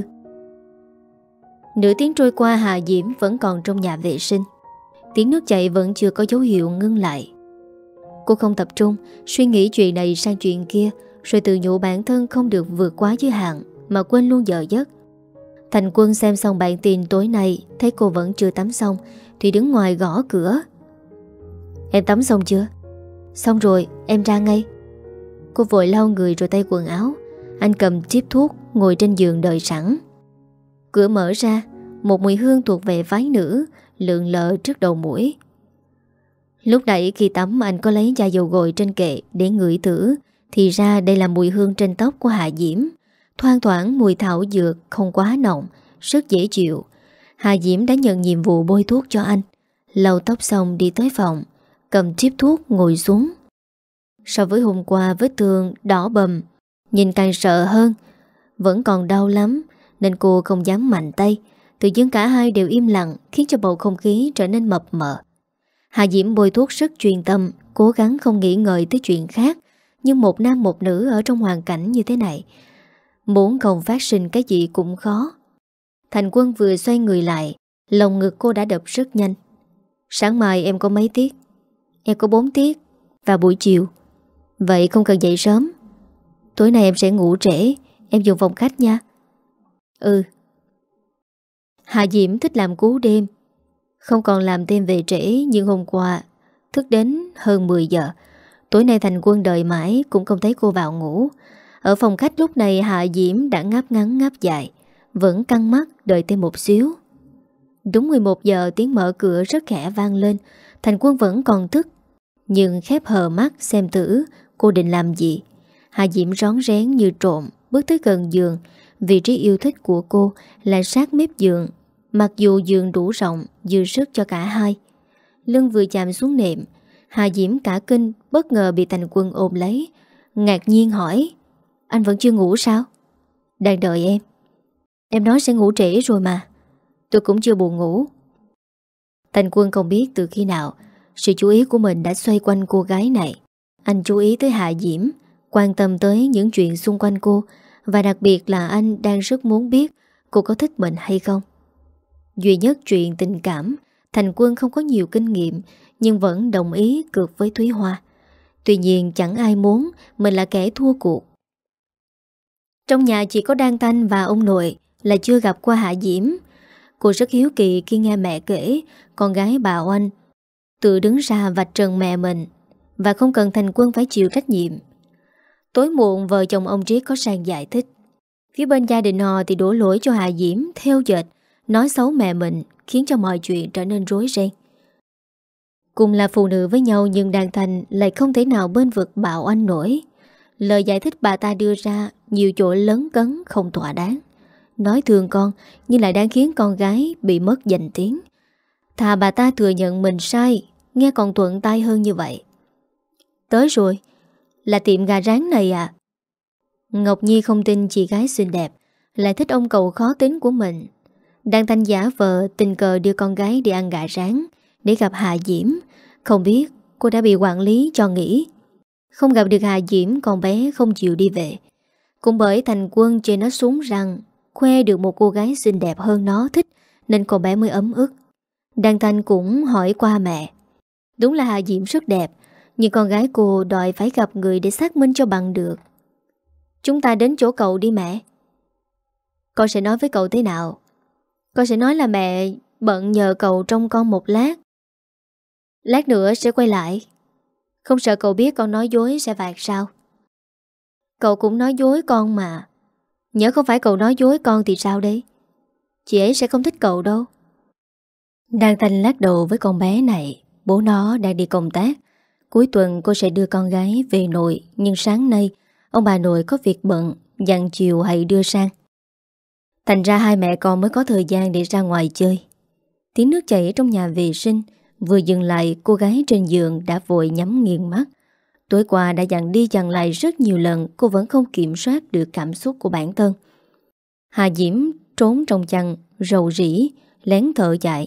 Nửa tiếng trôi qua, Hà Diễm vẫn còn trong nhà vệ sinh. Tiếng nước chảy vẫn chưa có dấu hiệu ngưng lại. Cô không tập trung, suy nghĩ chuyện này sang chuyện kia, rồi tự nhủ bản thân không được vượt quá giới hạn mà quên luôn giờ giấc. Thành Quân xem xong bản tin tối nay, thấy cô vẫn chưa tắm xong thì đứng ngoài gõ cửa. Em tắm xong chưa? Xong rồi, em ra ngay. Cô vội lau người rồi tay quần áo. Anh cầm chiếc thuốc ngồi trên giường đợi sẵn. Cửa mở ra, một mùi hương thuộc về phái nữ lượn lờ trước đầu mũi. Lúc nãy khi tắm anh có lấy chai dầu gội trên kệ để ngửi thử, thì ra đây là mùi hương trên tóc của Hạ Diễm. Thoang thoảng mùi thảo dược, không quá nồng, rất dễ chịu. Hạ Diễm đã nhận nhiệm vụ bôi thuốc cho anh. Lau tóc xong đi tới phòng, cầm chiếc thuốc ngồi xuống. So với hôm qua vết thương đỏ bầm, nhìn càng sợ hơn. Vẫn còn đau lắm nên cô không dám mạnh tay. Tự dưng cả hai đều im lặng, khiến cho bầu không khí trở nên mập mờ. Hạ Diễm bôi thuốc rất chuyên tâm, cố gắng không nghĩ ngợi tới chuyện khác. Nhưng một nam một nữ ở trong hoàn cảnh như thế này, muốn không phát sinh cái gì cũng khó. Thành Quân vừa xoay người lại, lòng ngực cô đã đập rất nhanh. Sáng mai em có mấy tiết? Em có bốn tiết. Và buổi chiều. Vậy không cần dậy sớm. Tối nay em sẽ ngủ trễ, em dùng phòng khách nha. Ừ. Hạ Diễm thích làm cú đêm, không còn làm thêm về trễ. Nhưng hôm qua thức đến hơn mười giờ. Tối nay Thành Quân đợi mãi cũng không thấy cô vào ngủ. Ở phòng khách lúc này Hạ Diễm đã ngáp ngắn ngáp dài, vẫn căng mắt đợi thêm một xíu. Đúng mười một giờ tiếng mở cửa rất khẽ vang lên. Thành Quân vẫn còn thức, nhưng khép hờ mắt xem thử cô định làm gì. Hà Diễm rón rén như trộm bước tới gần giường. Vị trí yêu thích của cô là sát mép giường, mặc dù giường đủ rộng dư sức cho cả hai. Lưng vừa chạm xuống nệm, Hà Diễm cả kinh bất ngờ bị Thành Quân ôm lấy, ngạc nhiên hỏi: Anh vẫn chưa ngủ sao? Đang đợi em. Em nói sẽ ngủ trễ rồi mà. Tôi cũng chưa buồn ngủ. Thành Quân không biết từ khi nào sự chú ý của mình đã xoay quanh cô gái này. Anh chú ý tới Hà Diễm, quan tâm tới những chuyện xung quanh cô, và đặc biệt là anh đang rất muốn biết cô có thích mình hay không. Duy nhất chuyện tình cảm, Thành Quân không có nhiều kinh nghiệm, nhưng vẫn đồng ý cược với Thúy Hoa. Tuy nhiên chẳng ai muốn mình là kẻ thua cuộc. Trong nhà chỉ có Đan Thanh và ông nội là chưa gặp qua Hạ Diễm. Cô rất hiếu kỳ khi nghe mẹ kể con gái bà Oanh tự đứng ra vạch trần mẹ mình, và không cần Thành Quân phải chịu trách nhiệm. Tối muộn vợ chồng ông Triết có sang giải thích. Phía bên gia đình họ thì đổ lỗi cho Hạ Diễm theo dệt, nói xấu mẹ mình, khiến cho mọi chuyện trở nên rối ren. Cùng là phụ nữ với nhau, nhưng Đan Thanh lại không thể nào bên vực bà Oanh nổi. Lời giải thích bà ta đưa ra nhiều chỗ lấn cấn không thỏa đáng. Nói thương con nhưng lại đang khiến con gái bị mất danh tiếng. Thà bà ta thừa nhận mình sai, nghe còn thuận tay hơn như vậy. Tới rồi, là tiệm gà rán này à? Ngọc Nhi không tin chị gái xinh đẹp lại thích ông cậu khó tính của mình. Đan Thanh giả vờ tình cờ đưa con gái đi ăn gà rán để gặp Hạ Diễm. Không biết cô đã bị quản lý cho nghỉ. Không gặp được Hạ Diễm, con bé không chịu đi về. Cũng bởi Thành Quân chê nó súng rằng khoe được một cô gái xinh đẹp hơn nó thích, nên con bé mới ấm ức. Đan Thanh cũng hỏi qua mẹ. Đúng là Hạ Diễm rất đẹp, nhưng con gái cô đòi phải gặp người để xác minh cho bằng được. Chúng ta đến chỗ cậu đi mẹ. Con sẽ nói với cậu thế nào? Con sẽ nói là mẹ bận nhờ cậu trông con một lát. Lát nữa sẽ quay lại. Không sợ cậu biết con nói dối sẽ phạt sao? Cậu cũng nói dối con mà. Nhớ không phải cậu nói dối con thì sao đây? Chị ấy sẽ không thích cậu đâu. Đan Thanh lắc đầu với con bé này. Bố nó đang đi công tác. Cuối tuần cô sẽ đưa con gái về nội, nhưng sáng nay ông bà nội có việc bận, dặn chiều hãy đưa sang. Thành ra hai mẹ con mới có thời gian để ra ngoài chơi. Tiếng nước chảy trong nhà vệ sinh. Vừa dừng lại, cô gái trên giường đã vội nhắm nghiền mắt. Tối qua đã dặn đi dặn lại rất nhiều lần, cô vẫn không kiểm soát được cảm xúc của bản thân. Hà Diễm trốn trong chăn, rầu rĩ, lén thở dài.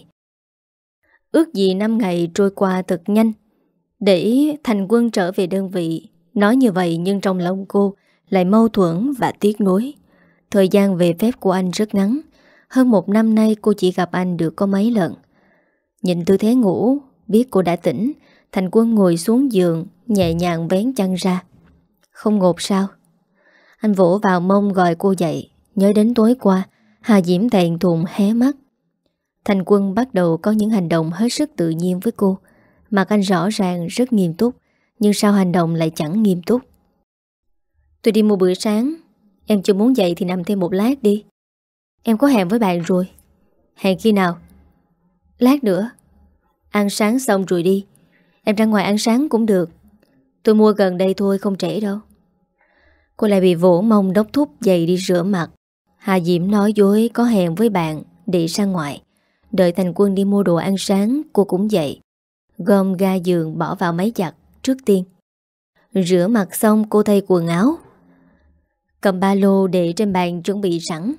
Ước gì năm ngày trôi qua thật nhanh để Thành Quân trở về đơn vị. Nói như vậy nhưng trong lòng cô lại mâu thuẫn và tiếc nuối. Thời gian về phép của anh rất ngắn. Hơn một năm nay cô chỉ gặp anh được có mấy lần. Nhìn tư thế ngủ, biết cô đã tỉnh, Thành Quân ngồi xuống giường, nhẹ nhàng vén chăn ra. Không ngột sao? Anh vỗ vào mông gọi cô dậy. Nhớ đến tối qua, Hà Diễm thẹn thùng hé mắt. Thành Quân bắt đầu có những hành động hết sức tự nhiên với cô. Mặt anh rõ ràng rất nghiêm túc, nhưng sao hành động lại chẳng nghiêm túc. Tôi đi mua bữa sáng. Em chưa muốn dậy thì nằm thêm một lát đi. Em có hẹn với bạn rồi. Hẹn khi nào? Lát nữa. Ăn sáng xong rồi đi. Em ra ngoài ăn sáng cũng được. Tôi mua gần đây thôi, không trễ đâu. Cô lại bị vỗ mông đốc thúc dậy đi rửa mặt. Hà Diễm nói dối có hẹn với bạn để ra ngoài. Đợi Thành Quân đi mua đồ ăn sáng, cô cũng dậy, gom ga giường bỏ vào máy giặt trước tiên. Rửa mặt xong cô thay quần áo, cầm ba lô để trên bàn chuẩn bị sẵn.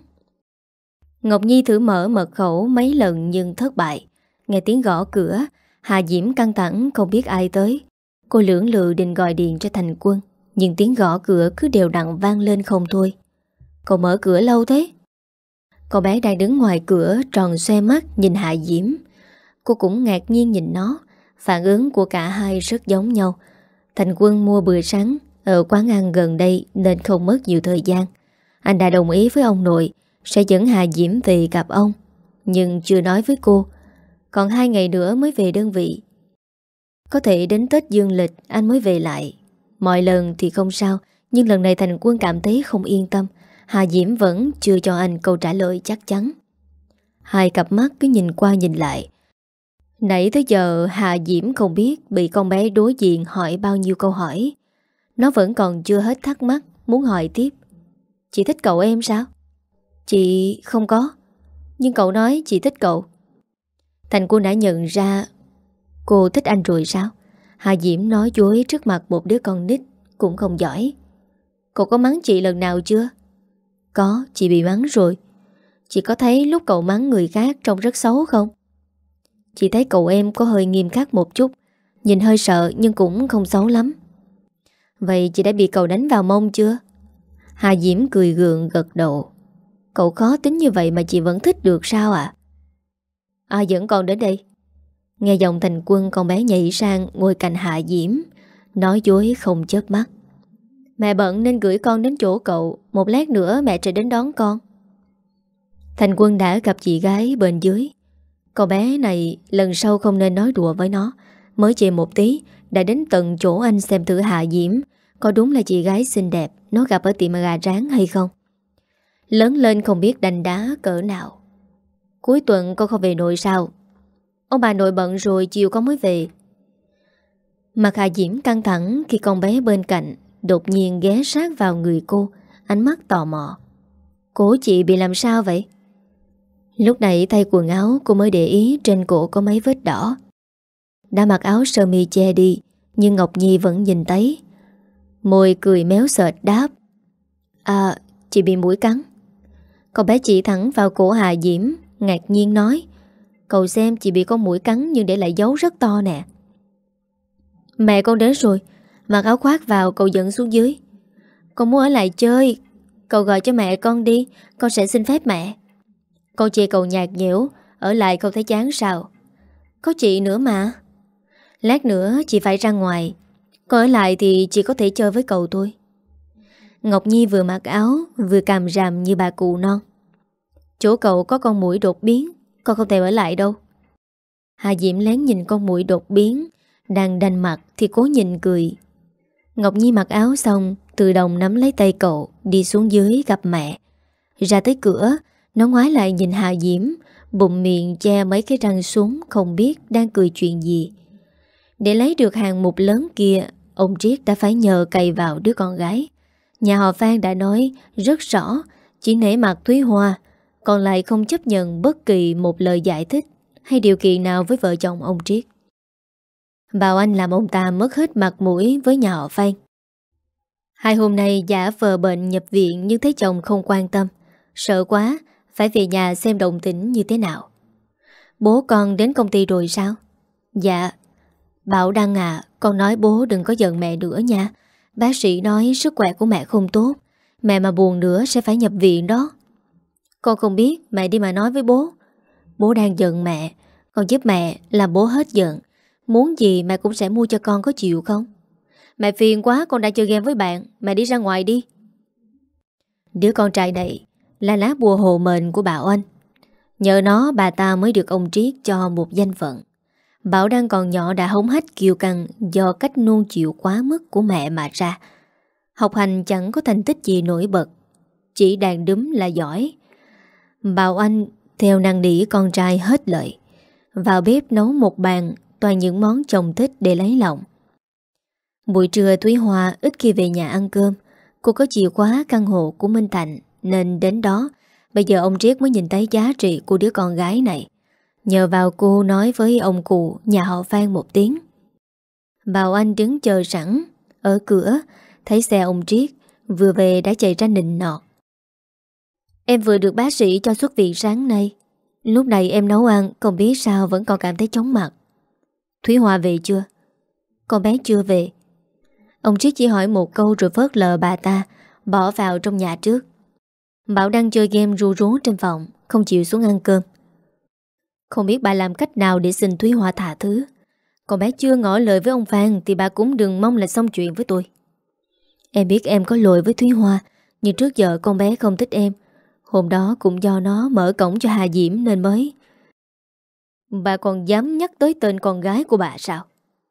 Ngọc Nhi thử mở mật khẩu mấy lần nhưng thất bại. Nghe tiếng gõ cửa, Hà Diễm căng thẳng không biết ai tới. Cô lưỡng lự định gọi điện cho Thành Quân, nhưng tiếng gõ cửa cứ đều đặn vang lên không thôi. Cậu mở cửa lâu thế? Cậu bé đang đứng ngoài cửa tròn xoe mắt nhìn Hà Diễm. Cô cũng ngạc nhiên nhìn nó. Phản ứng của cả hai rất giống nhau. Thành Quân mua bữa sáng ở quán ăn gần đây nên không mất nhiều thời gian. Anh đã đồng ý với ông nội sẽ dẫn Hà Diễm về gặp ông, nhưng chưa nói với cô. Còn hai ngày nữa mới về đơn vị. Có thể đến Tết dương lịch anh mới về lại. Mọi lần thì không sao, nhưng lần này Thành Quân cảm thấy không yên tâm. Hà Diễm vẫn chưa cho anh câu trả lời chắc chắn. Hai cặp mắt cứ nhìn qua nhìn lại. Nãy tới giờ Hà Diễm không biết bị con bé đối diện hỏi bao nhiêu câu hỏi. Nó vẫn còn chưa hết thắc mắc, muốn hỏi tiếp. Chị thích cậu em sao? Chị không có. Nhưng cậu nói chị thích cậu. Thành Quân đã nhận ra cô thích anh rồi sao? Hà Diễm nói dối trước mặt một đứa con nít cũng không giỏi. Cậu có mắng chị lần nào chưa? Có, chị bị mắng rồi. Chị có thấy lúc cậu mắng người khác trông rất xấu không? Chị thấy cậu em có hơi nghiêm khắc một chút, nhìn hơi sợ nhưng cũng không xấu lắm. Vậy chị đã bị cậu đánh vào mông chưa? Hà Diễm cười gượng gật đầu. Cậu khó tính như vậy mà chị vẫn thích được sao ạ? À? À dẫn con đến đây. Nghe giọng Thành Quân, con bé nhảy sang ngồi cạnh Hà Diễm, nói dối không chớp mắt. Mẹ bận nên gửi con đến chỗ cậu, một lát nữa mẹ sẽ đến đón con. Thành Quân đã gặp chị gái bên dưới. Cậu bé này lần sau không nên nói đùa với nó. Mới chê một tí đã đến tận chỗ anh xem thử Hà Diễm có đúng là chị gái xinh đẹp nó gặp ở tiệm gà rán hay không. Lớn lên không biết đành đá cỡ nào. Cuối tuần con không về nội sao? Ông bà nội bận rồi, chiều con mới về. Mặt Hà Diễm căng thẳng khi con bé bên cạnh đột nhiên ghé sát vào người cô, ánh mắt tò mò. Cổ chị bị làm sao vậy? Lúc nãy thay quần áo cô mới để ý trên cổ có mấy vết đỏ. Đã mặc áo sơ mi che đi, nhưng Ngọc Nhi vẫn nhìn thấy. Môi cười méo sệt đáp. À, chị bị muỗi cắn. Con bé chỉ thẳng vào cổ Hà Diễm, ngạc nhiên nói. Cậu xem chị bị con muỗi cắn nhưng để lại dấu rất to nè. Mẹ con đến rồi. Mặc áo khoác vào, cậu dẫn xuống dưới. Con muốn ở lại chơi. Cậu gọi cho mẹ con đi, con sẽ xin phép mẹ. Con chê cậu nhạt nhẽo, ở lại không thấy chán sao? Có chị nữa mà. Lát nữa chị phải ra ngoài. Con ở lại thì chị có thể chơi với cậu thôi. Ngọc Nhi vừa mặc áo vừa càm ràm như bà cụ non. Chỗ cậu có con muỗi đột biến, con không thể ở lại đâu. Hà Diễm lén nhìn con muỗi đột biến đang đanh mặt thì cố nhìn cười. Ngọc Nhi mặc áo xong tự động nắm lấy tay cậu đi xuống dưới gặp mẹ. Ra tới cửa, nó ngoái lại nhìn Hà Diễm, bụng miệng che mấy cái răng xuống, không biết đang cười chuyện gì. Để lấy được hàng mục lớn kia, ông Triết đã phải nhờ cày vào đứa con gái. Nhà họ Phan đã nói rất rõ, chỉ nể mặt Thúy Hoa, còn lại không chấp nhận bất kỳ một lời giải thích hay điều kiện nào với vợ chồng ông Triết. Bảo Anh làm ông ta mất hết mặt mũi với nhà họ Phan. Hai hôm nay giả vờ bệnh nhập viện nhưng thấy chồng không quan tâm, sợ quá, phải về nhà xem động tĩnh như thế nào. Bố con đến công ty rồi sao? Dạ. Bảo Đăng à, con nói bố đừng có giận mẹ nữa nha. Bác sĩ nói sức khỏe của mẹ không tốt, mẹ mà buồn nữa sẽ phải nhập viện đó. Con không biết, mẹ đi mà nói với bố. Bố đang giận mẹ, con giúp mẹ làm bố hết giận. Muốn gì mẹ cũng sẽ mua cho con, có chịu không? Mẹ phiền quá, con đang chơi game với bạn, mẹ đi ra ngoài đi. Đứa con trai này là lá bùa hộ mệnh của Bảo Anh. Nhờ nó bà ta mới được ông Triết cho một danh phận. Bảo đang còn nhỏ đã hống hách kiêu căng do cách nuông chịu quá mức của mẹ mà ra. Học hành chẳng có thành tích gì nổi bật, chỉ đàn đúm là giỏi. Bảo Anh theo năn nỉ con trai hết lợi, vào bếp nấu một bàn toàn những món chồng thích để lấy lòng. Buổi trưa Thúy Hoa ít khi về nhà ăn cơm. Cô có chìa khóa căn hộ của Minh Thành nên đến đó. Bây giờ ông Triết mới nhìn thấy giá trị của đứa con gái này. Nhờ vào cô nói với ông cụ nhà họ Phan một tiếng. Bảo Anh đứng chờ sẵn ở cửa, thấy xe ông Triết vừa về đã chạy ra nịnh nọt. Em vừa được bác sĩ cho xuất viện sáng nay. Lúc này em nấu ăn, không biết sao vẫn còn cảm thấy chóng mặt. Thúy Hoa về chưa? Con bé chưa về. Ông Triết chỉ hỏi một câu rồi phớt lờ bà ta, bỏ vào trong nhà trước. Bảo đang chơi game ru rú trên phòng, không chịu xuống ăn cơm. Không biết bà làm cách nào để xin Thúy Hoa tha thứ. Con bé chưa ngỏ lời với ông Phan thì bà cũng đừng mong là xong chuyện với tôi. Em biết em có lỗi với Thúy Hoa, nhưng trước giờ con bé không thích em. Hôm đó cũng do nó mở cổng cho Hà Diễm nên mới. Bà còn dám nhắc tới tên con gái của bà sao?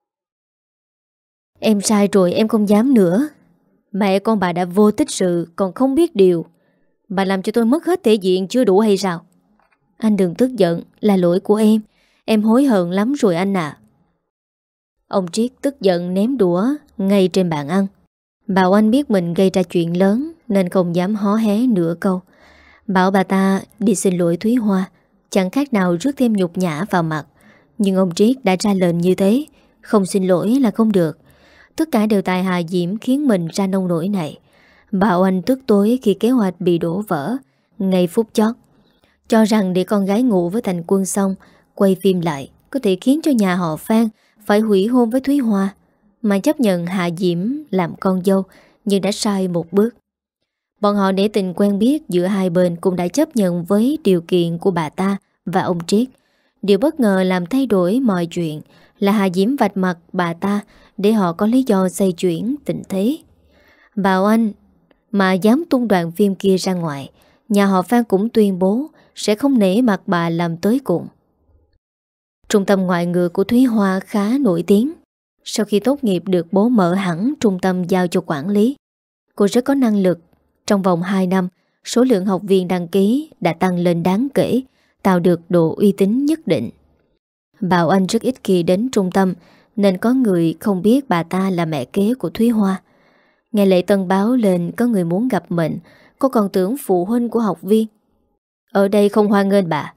Em sai rồi, em không dám nữa. Mẹ con bà đã vô tích sự, còn không biết điều. Bà làm cho tôi mất hết thể diện chưa đủ hay sao? Anh đừng tức giận, là lỗi của em. Em hối hận lắm rồi anh ạ. Ông Triết tức giận ném đũa ngay trên bàn ăn. Bảo Anh biết mình gây ra chuyện lớn nên không dám hó hé nửa câu. Bảo bà ta đi xin lỗi Thúy Hoa, chẳng khác nào rước thêm nhục nhã vào mặt. Nhưng ông Triết đã ra lệnh như thế, không xin lỗi là không được. Tất cả đều tại Hà Diễm khiến mình ra nông nỗi này. Bảo Anh tức tối khi kế hoạch bị đổ vỡ ngay phút chót, cho rằng để con gái ngủ với Thành Quân xong quay phim lại có thể khiến cho nhà họ Phan phải hủy hôn với Thúy Hoa, mà chấp nhận Hà Diễm làm con dâu. Nhưng đã sai một bước. Bọn họ để tình quen biết giữa hai bên cũng đã chấp nhận với điều kiện của bà ta và ông Triết. Điều bất ngờ làm thay đổi mọi chuyện là Hà Diễm vạch mặt bà ta để họ có lý do xoay chuyển tình thế. Bảo Anh mà dám tung đoạn phim kia ra ngoài, nhà họ Phan cũng tuyên bố sẽ không nể mặt bà làm tới cùng. Trung tâm ngoại ngữ của Thúy Hoa khá nổi tiếng. Sau khi tốt nghiệp được bố mở hẳn trung tâm giao cho quản lý, cô rất có năng lực. Trong vòng hai năm, số lượng học viên đăng ký đã tăng lên đáng kể, tạo được độ uy tín nhất định. Bảo Anh rất ít khi đến trung tâm, nên có người không biết bà ta là mẹ kế của Thúy Hoa. Nghe lễ tân báo lên có người muốn gặp mình, cô còn tưởng phụ huynh của học viên. Ở đây không hoan nghênh bà.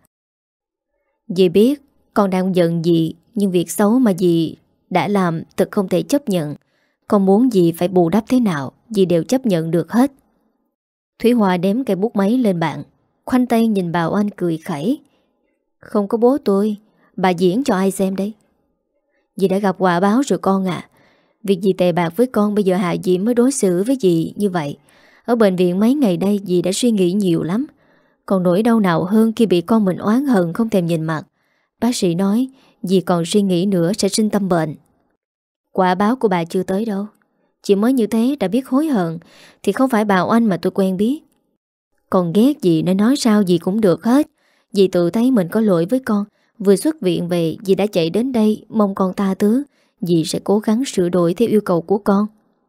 Dì biết con đang giận dì, nhưng việc xấu mà dì đã làm thật không thể chấp nhận. Con muốn dì phải bù đắp thế nào, dì đều chấp nhận được hết. Thúy Hoa đếm cây bút máy lên bàn, khoanh tay nhìn Bảo Anh cười khẩy. Không có bố tôi, bà diễn cho ai xem đấy? Dì đã gặp quả báo rồi con ạ. Việc dì tệ bạc với con, bây giờ Hạ Diễm mới đối xử với dì như vậy. Ở bệnh viện mấy ngày đây dì đã suy nghĩ nhiều lắm. Còn nỗi đau nào hơn khi bị con mình oán hận không thèm nhìn mặt. Bác sĩ nói dì còn suy nghĩ nữa sẽ sinh tâm bệnh. Quả báo của bà chưa tới đâu. Chỉ mới như thế đã biết hối hận thì không phải Bảo Anh mà tôi quen biết. Còn ghét dì nên nói sao dì cũng được hết. Dì tự thấy mình có lỗi với con. Vừa xuất viện về dì đã chạy đến đây mong con tha thứ. Dì sẽ cố gắng sửa đổi theo yêu cầu của con.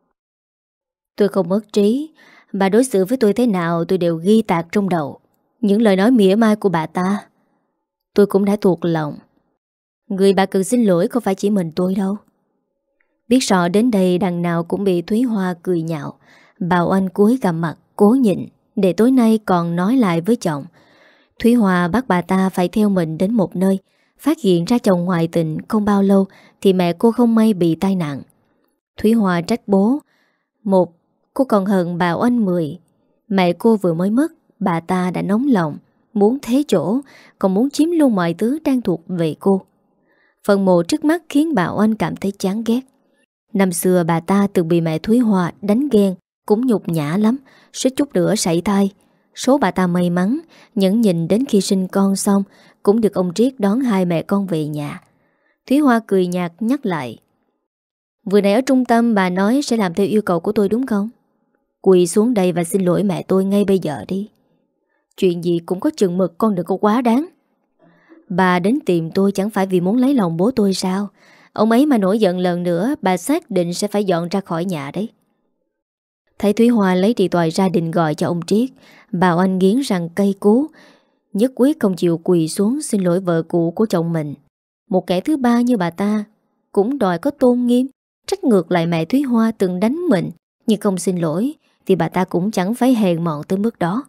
Tôi không mất trí. Bà đối xử với tôi thế nào tôi đều ghi tạc trong đầu. Những lời nói mỉa mai của bà ta tôi cũng đã thuộc lòng. Người bà cần xin lỗi không phải chỉ mình tôi đâu. Biết rõ đến đây đằng nào cũng bị Thúy Hoa cười nhạo. Bảo Anh cúi gằm mặt cố nhịn để tối nay còn nói lại với chồng. Thúy Hoa bắt bà ta phải theo mình đến một nơi. Phát hiện ra chồng ngoại tình không bao lâu thì mẹ cô không may bị tai nạn. Thúy Hoa trách bố. Một, cô còn hận Bảo Anh mười. Mẹ cô vừa mới mất, bà ta đã nóng lòng, muốn thế chỗ, còn muốn chiếm luôn mọi thứ đang thuộc về cô. Phần mộ trước mắt khiến Bảo Anh cảm thấy chán ghét. Năm xưa bà ta từng bị mẹ Thúy Hoa đánh ghen, cũng nhục nhã lắm, suýt chút nữa sảy thai. Số bà ta may mắn, nhẫn nhịn đến khi sinh con xong, cũng được ông Triết đón hai mẹ con về nhà. Thúy Hoa cười nhạt nhắc lại. Vừa nãy ở trung tâm bà nói sẽ làm theo yêu cầu của tôi đúng không? Quỳ xuống đây và xin lỗi mẹ tôi ngay bây giờ đi. Chuyện gì cũng có chừng mực, con đừng có quá đáng. Bà đến tìm tôi chẳng phải vì muốn lấy lòng bố tôi sao? Ông ấy mà nổi giận lần nữa, bà xác định sẽ phải dọn ra khỏi nhà đấy. Thấy Thúy Hoa lấy điện thoại ra định gọi cho ông Triết, Bảo Anh nghiến răng cay cú, nhất quyết không chịu quỳ xuống xin lỗi vợ cũ của chồng mình. Một kẻ thứ ba như bà ta cũng đòi có tôn nghiêm, trách ngược lại mẹ Thúy Hoa từng đánh mình, nhưng không xin lỗi thì bà ta cũng chẳng phải hèn mọn tới mức đó.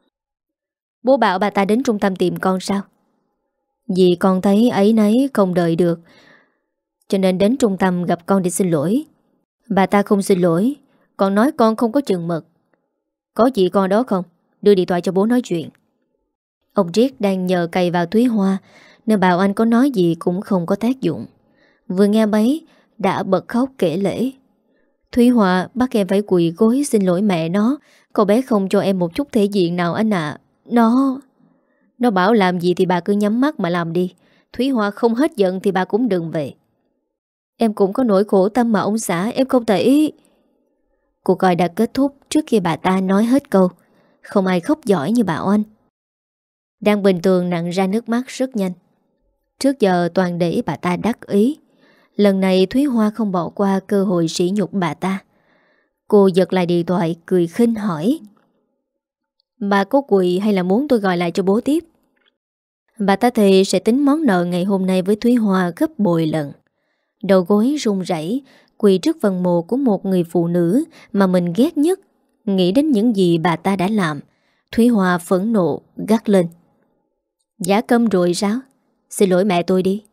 Bố bảo bà ta đến trung tâm tìm con sao? Vì con thấy ấy nấy không đợi được, cho nên đến trung tâm gặp con để xin lỗi. Bà ta không xin lỗi, còn nói con không có chừng mực. Có chị con đó không? Đưa điện thoại cho bố nói chuyện. Ông Triết đang nhờ cày vào Thúy Hoa, nên Bảo Anh có nói gì cũng không có tác dụng. Vừa nghe bấy đã bật khóc kể lể. Thúy Hoa bắt em phải quỳ gối xin lỗi mẹ nó. Cậu bé không cho em một chút thể diện nào anh ạ. à. Nó Nó bảo làm gì thì bà cứ nhắm mắt mà làm đi. Thúy Hoa không hết giận thì bà cũng đừng về. Em cũng có nỗi khổ tâm mà ông xã, em không thể. Cuộc gọi đã kết thúc trước khi bà ta nói hết câu. Không ai khóc giỏi như Bảo Anh. Đang bình thường nặn ra nước mắt rất nhanh. Trước giờ toàn để bà ta đắc ý. Lần này Thúy Hoa không bỏ qua cơ hội sỉ nhục bà ta. Cô giật lại điện thoại cười khinh hỏi. Bà có quỳ hay là muốn tôi gọi lại cho bố tiếp? Bà ta thề sẽ tính món nợ ngày hôm nay với Thúy Hoa gấp bội lần. Đầu gối run rẩy quỳ trước phần mộ của một người phụ nữ mà mình ghét nhất. Nghĩ đến những gì bà ta đã làm, Thúy Hoa phẫn nộ gắt lên: Giả câm rồi sao? Xin lỗi mẹ tôi đi.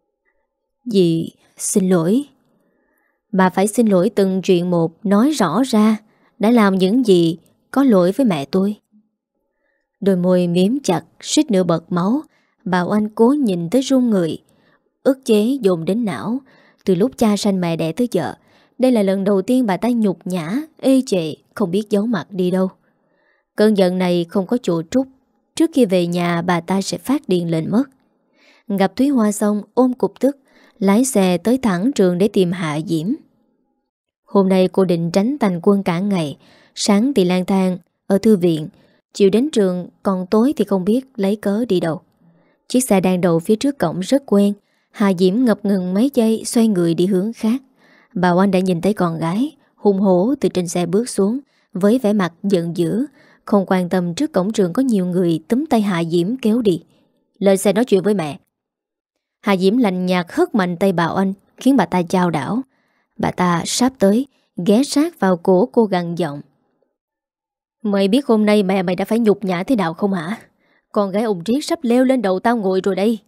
Dì xin lỗi. Bà phải xin lỗi từng chuyện một, nói rõ ra đã làm những gì có lỗi với mẹ tôi. Đôi môi miếm chặt, suýt nữa bật máu. Bà Oanh cố nhìn tới run người, ức chế dồn đến não. Từ lúc cha sanh mẹ đẻ tới giờ, đây là lần đầu tiên bà ta nhục nhã, ê chệ, không biết giấu mặt đi đâu. Cơn giận này không có chỗ trút. Trước khi về nhà bà ta sẽ phát điên lên mất. Gặp Thúy Hoa xong ôm cục tức, lái xe tới thẳng trường để tìm Hạ Diễm. Hôm nay cô định tránh Thành Quân cả ngày. Sáng thì lang thang ở thư viện, chiều đến trường, còn tối thì không biết lấy cớ đi đâu. Chiếc xe đang đậu phía trước cổng rất quen. Hạ Diễm ngập ngừng mấy giây xoay người đi hướng khác. Bà Oanh đã nhìn thấy con gái hùng hổ từ trên xe bước xuống với vẻ mặt giận dữ, không quan tâm trước cổng trường có nhiều người túm tay Hạ Diễm kéo đi. Lên xe nói chuyện với mẹ. Hạ Diễm lạnh nhạt hất mạnh tay bà Oanh, khiến bà ta chao đảo. Bà ta sắp tới, ghé sát vào cổ cô gằn giọng: Mày biết hôm nay mẹ mày đã phải nhục nhã thế nào không hả? Con gái ông Triết sắp leo lên đầu tao ngồi rồi đây.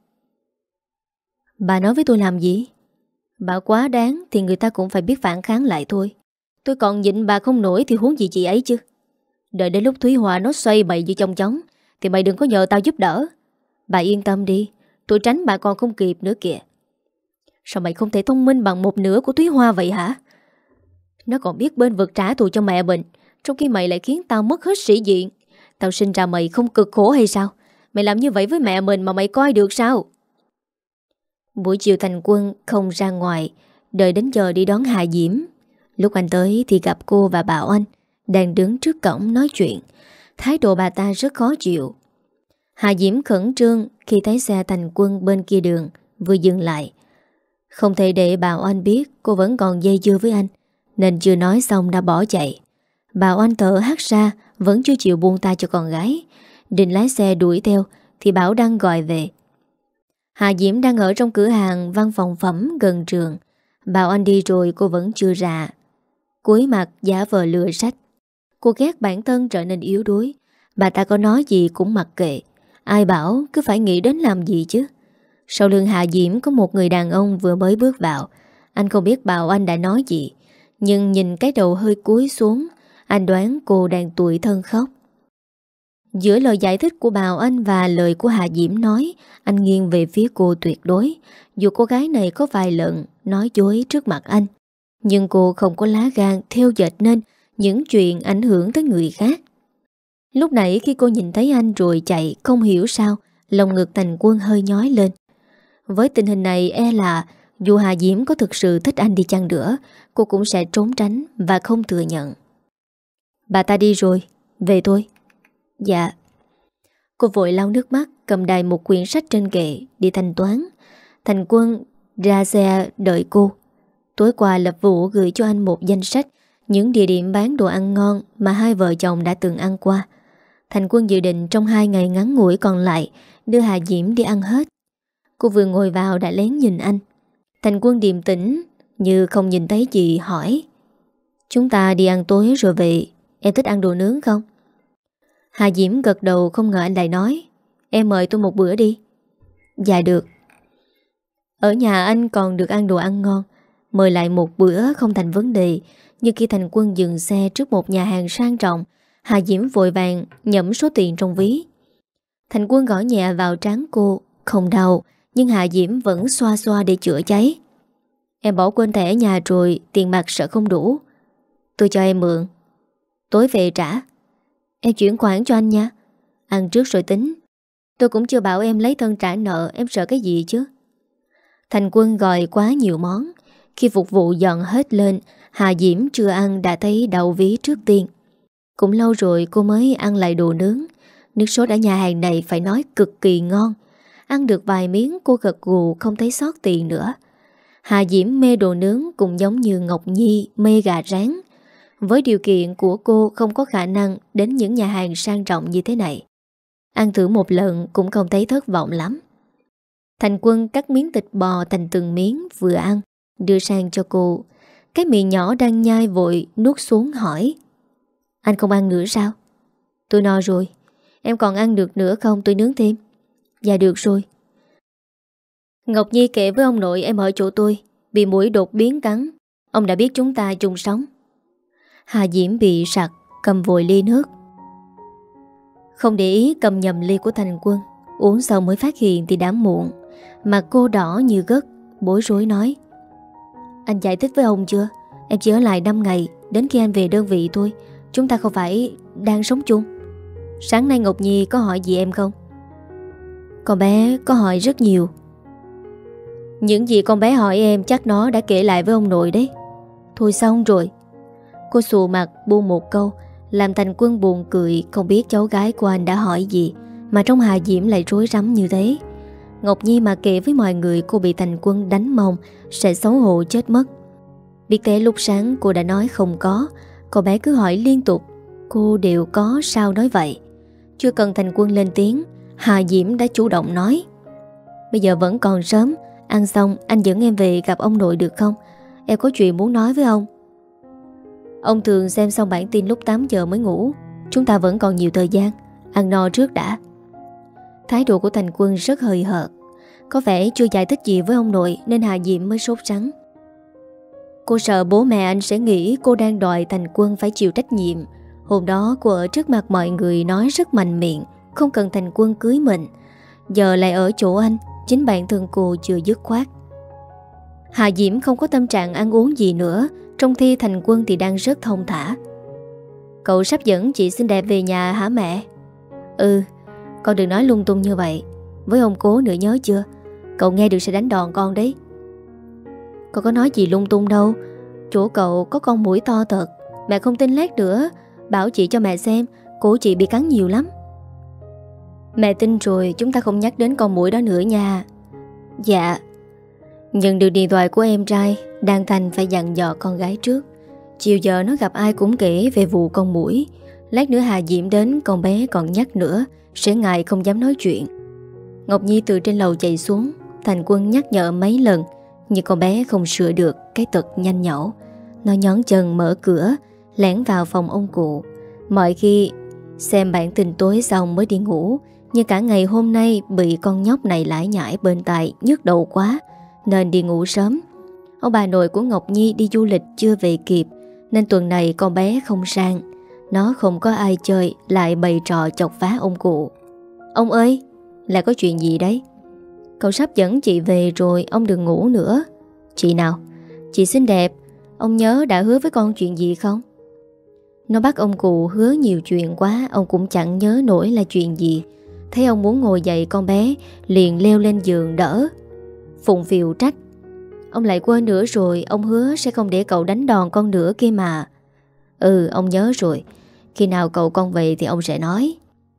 Bà nói với tôi làm gì? Bà quá đáng thì người ta cũng phải biết phản kháng lại thôi. Tôi còn nhịn bà không nổi thì huống gì chị ấy chứ. Đợi đến lúc Thúy Hoa nó xoay bậy như trong chóng thì mày đừng có nhờ tao giúp đỡ. Bà yên tâm đi, tôi tránh bà còn không kịp nữa kìa. Sao mày không thể thông minh bằng một nửa của Thúy Hoa vậy hả? Nó còn biết bên vực trả thù cho mẹ mình, trong khi mày lại khiến tao mất hết sĩ diện. Tao sinh ra mày không cực khổ hay sao? Mày làm như vậy với mẹ mình mà mày coi được sao? Buổi chiều Thành Quân không ra ngoài, đợi đến giờ đi đón Hạ Diễm. Lúc anh tới thì gặp cô và bà Oanh đang đứng trước cổng nói chuyện. Thái độ bà ta rất khó chịu. Hạ Diễm khẩn trương khi thấy xe Thành Quân bên kia đường vừa dừng lại. Không thể để bà Oanh biết cô vẫn còn dây dưa với anh, nên chưa nói xong đã bỏ chạy. Bà Oanh thở hắt ra, vẫn chưa chịu buông tay cho con gái. Định lái xe đuổi theo thì Bảo Đăng gọi về. Hạ Diễm đang ở trong cửa hàng văn phòng phẩm gần trường. Bảo Anh đi rồi cô vẫn chưa ra. Cúi mặt giả vờ lừa sách. Cô ghét bản thân trở nên yếu đuối. Bà ta có nói gì cũng mặc kệ. Ai bảo cứ phải nghĩ đến làm gì chứ. Sau lưng Hạ Diễm có một người đàn ông vừa mới bước vào. Anh không biết Bảo Anh đã nói gì, nhưng nhìn cái đầu hơi cúi xuống, anh đoán cô đang tủi thân khóc. Giữa lời giải thích của Bảo Anh và lời của Hạ Diễm nói, anh nghiêng về phía cô tuyệt đối. Dù cô gái này có vài lần nói dối trước mặt anh, nhưng cô không có lá gan theo dệt nên những chuyện ảnh hưởng tới người khác. Lúc nãy khi cô nhìn thấy anh rồi chạy, không hiểu sao lòng ngực Thành Quân hơi nhói lên. Với tình hình này e là dù Hạ Diễm có thực sự thích anh đi chăng nữa, cô cũng sẽ trốn tránh và không thừa nhận. Bà ta đi rồi, về thôi. Dạ. Cô vội lau nước mắt, cầm đài một quyển sách trên kệ đi thanh toán. Thành Quân ra xe đợi cô. Tối qua Lập Vũ gửi cho anh một danh sách những địa điểm bán đồ ăn ngon mà hai vợ chồng đã từng ăn qua. Thành Quân dự định trong hai ngày ngắn ngủi còn lại đưa Hạ Diễm đi ăn hết. Cô vừa ngồi vào đã lén nhìn anh. Thành Quân điềm tĩnh như không nhìn thấy gì hỏi: Chúng ta đi ăn tối rồi về, em thích ăn đồ nướng không? Hạ Diễm gật đầu, không ngờ anh lại nói: Em mời tôi một bữa đi. Dạ được. Ở nhà anh còn được ăn đồ ăn ngon, mời lại một bữa không thành vấn đề. Nhưng khi Thành Quân dừng xe trước một nhà hàng sang trọng, Hạ Diễm vội vàng nhẩm số tiền trong ví. Thành Quân gõ nhẹ vào trán cô, không đau, nhưng Hạ Diễm vẫn xoa xoa để chữa cháy. Em bỏ quên thẻ nhà rồi, tiền mặt sợ không đủ. Tôi cho em mượn, tối về trả. Em chuyển khoản cho anh nha. Ăn trước rồi tính. Tôi cũng chưa bảo em lấy thân trả nợ, em sợ cái gì chứ. Thành Quân gọi quá nhiều món. Khi phục vụ dọn hết lên, Hạ Diễm chưa ăn đã thấy đau ví trước tiên. Cũng lâu rồi cô mới ăn lại đồ nướng. Nước sốt ở nhà hàng này phải nói cực kỳ ngon. Ăn được vài miếng cô gật gù không thấy sót tiền nữa. Hạ Diễm mê đồ nướng cũng giống như Ngọc Nhi mê gà rán. Với điều kiện của cô không có khả năng đến những nhà hàng sang trọng như thế này. Ăn thử một lần cũng không thấy thất vọng lắm. Thành Quân cắt miếng thịt bò thành từng miếng vừa ăn, đưa sang cho cô. Cái miệng nhỏ đang nhai vội nuốt xuống hỏi: Anh không ăn nữa sao? Tôi no rồi. Em còn ăn được nữa không, tôi nướng thêm? Dạ được rồi. Ngọc Nhi kể với ông nội em ở chỗ tôi bị muỗi đột biến cắn. Ông đã biết chúng ta chung sống. Hà Diễm bị sặc, cầm vội ly nước. Không để ý cầm nhầm ly của Thành Quân. Uống xong mới phát hiện thì đã muộn. Mặt cô đỏ như gấc, bối rối nói: Anh giải thích với ông chưa? Em chỉ ở lại năm ngày, đến khi anh về đơn vị thôi. Chúng ta không phải đang sống chung. Sáng nay Ngọc Nhi có hỏi gì em không? Con bé có hỏi rất nhiều. Những gì con bé hỏi em chắc nó đã kể lại với ông nội đấy. Thôi xong rồi. Cô xù mặt buông một câu, làm Thành Quân buồn cười, không biết cháu gái của anh đã hỏi gì mà trong Hà Diễm lại rối rắm như thế. Ngọc Nhi mà kể với mọi người cô bị Thành Quân đánh mông sẽ xấu hổ chết mất. Biết thế lúc sáng cô đã nói không có, cậu bé cứ hỏi liên tục. Cô đều có sao nói vậy. Chưa cần Thành Quân lên tiếng, Hà Diễm đã chủ động nói: Bây giờ vẫn còn sớm, ăn xong anh dẫn em về gặp ông nội được không? Em có chuyện muốn nói với ông. Ông thường xem xong bản tin lúc tám giờ mới ngủ. Chúng ta vẫn còn nhiều thời gian. Ăn no trước đã. Thái độ của Thành Quân rất hời hợt. Có vẻ chưa giải thích gì với ông nội nên Hà Diễm mới sốt sắng. Cô sợ bố mẹ anh sẽ nghĩ cô đang đòi Thành Quân phải chịu trách nhiệm. Hôm đó cô ở trước mặt mọi người nói rất mạnh miệng không cần Thành Quân cưới mình. Giờ lại ở chỗ anh, chính bản thân cô chưa dứt khoát. Hà Diễm không có tâm trạng ăn uống gì nữa, trong khi Thành Quân thì đang rất thông thả. Cậu sắp dẫn chị xinh đẹp về nhà hả mẹ? Ừ, con đừng nói lung tung như vậy. Với ông cố nữa nhớ chưa? Cậu nghe được sẽ đánh đòn con đấy. Con có nói gì lung tung đâu. Chỗ cậu có con muỗi to thật. Mẹ không tin lát nữa bảo chị cho mẹ xem. Cổ chị bị cắn nhiều lắm. Mẹ tin rồi, chúng ta không nhắc đến con muỗi đó nữa nha. Dạ. Nhận được điện thoại của em trai, Đan Thành phải dặn dò con gái trước. Chiều giờ nó gặp ai cũng kể về vụ con muỗi. Lát nữa Hà Diễm đến, con bé còn nhắc nữa, sẽ ngại không dám nói chuyện. Ngọc Nhi từ trên lầu chạy xuống. Thành Quân nhắc nhở mấy lần, nhưng con bé không sửa được cái tật nhanh nhẩu. Nó nhón chân mở cửa, lẻn vào phòng ông cụ. Mọi khi xem bản tin tối xong mới đi ngủ, nhưng cả ngày hôm nay bị con nhóc này lải nhải bên tai nhức đầu quá nên đi ngủ sớm. Ông bà nội của Ngọc Nhi đi du lịch chưa về kịp nên tuần này con bé không sang. Nó không có ai chơi lại bày trò chọc phá ông cụ. Ông ơi, là có chuyện gì đấy? Cậu sắp dẫn chị về rồi, ông đừng ngủ nữa. Chị nào? Chị xinh đẹp, ông nhớ đã hứa với con chuyện gì không? Nó bắt ông cụ hứa nhiều chuyện quá, ông cũng chẳng nhớ nổi là chuyện gì. Thấy ông muốn ngồi dậy con bé liền leo lên giường đỡ. Phụng phịu trách: Ông lại quên nữa rồi, ông hứa sẽ không để cậu đánh đòn con nữa kia mà. Ừ, ông nhớ rồi. Khi nào cậu con về thì ông sẽ nói.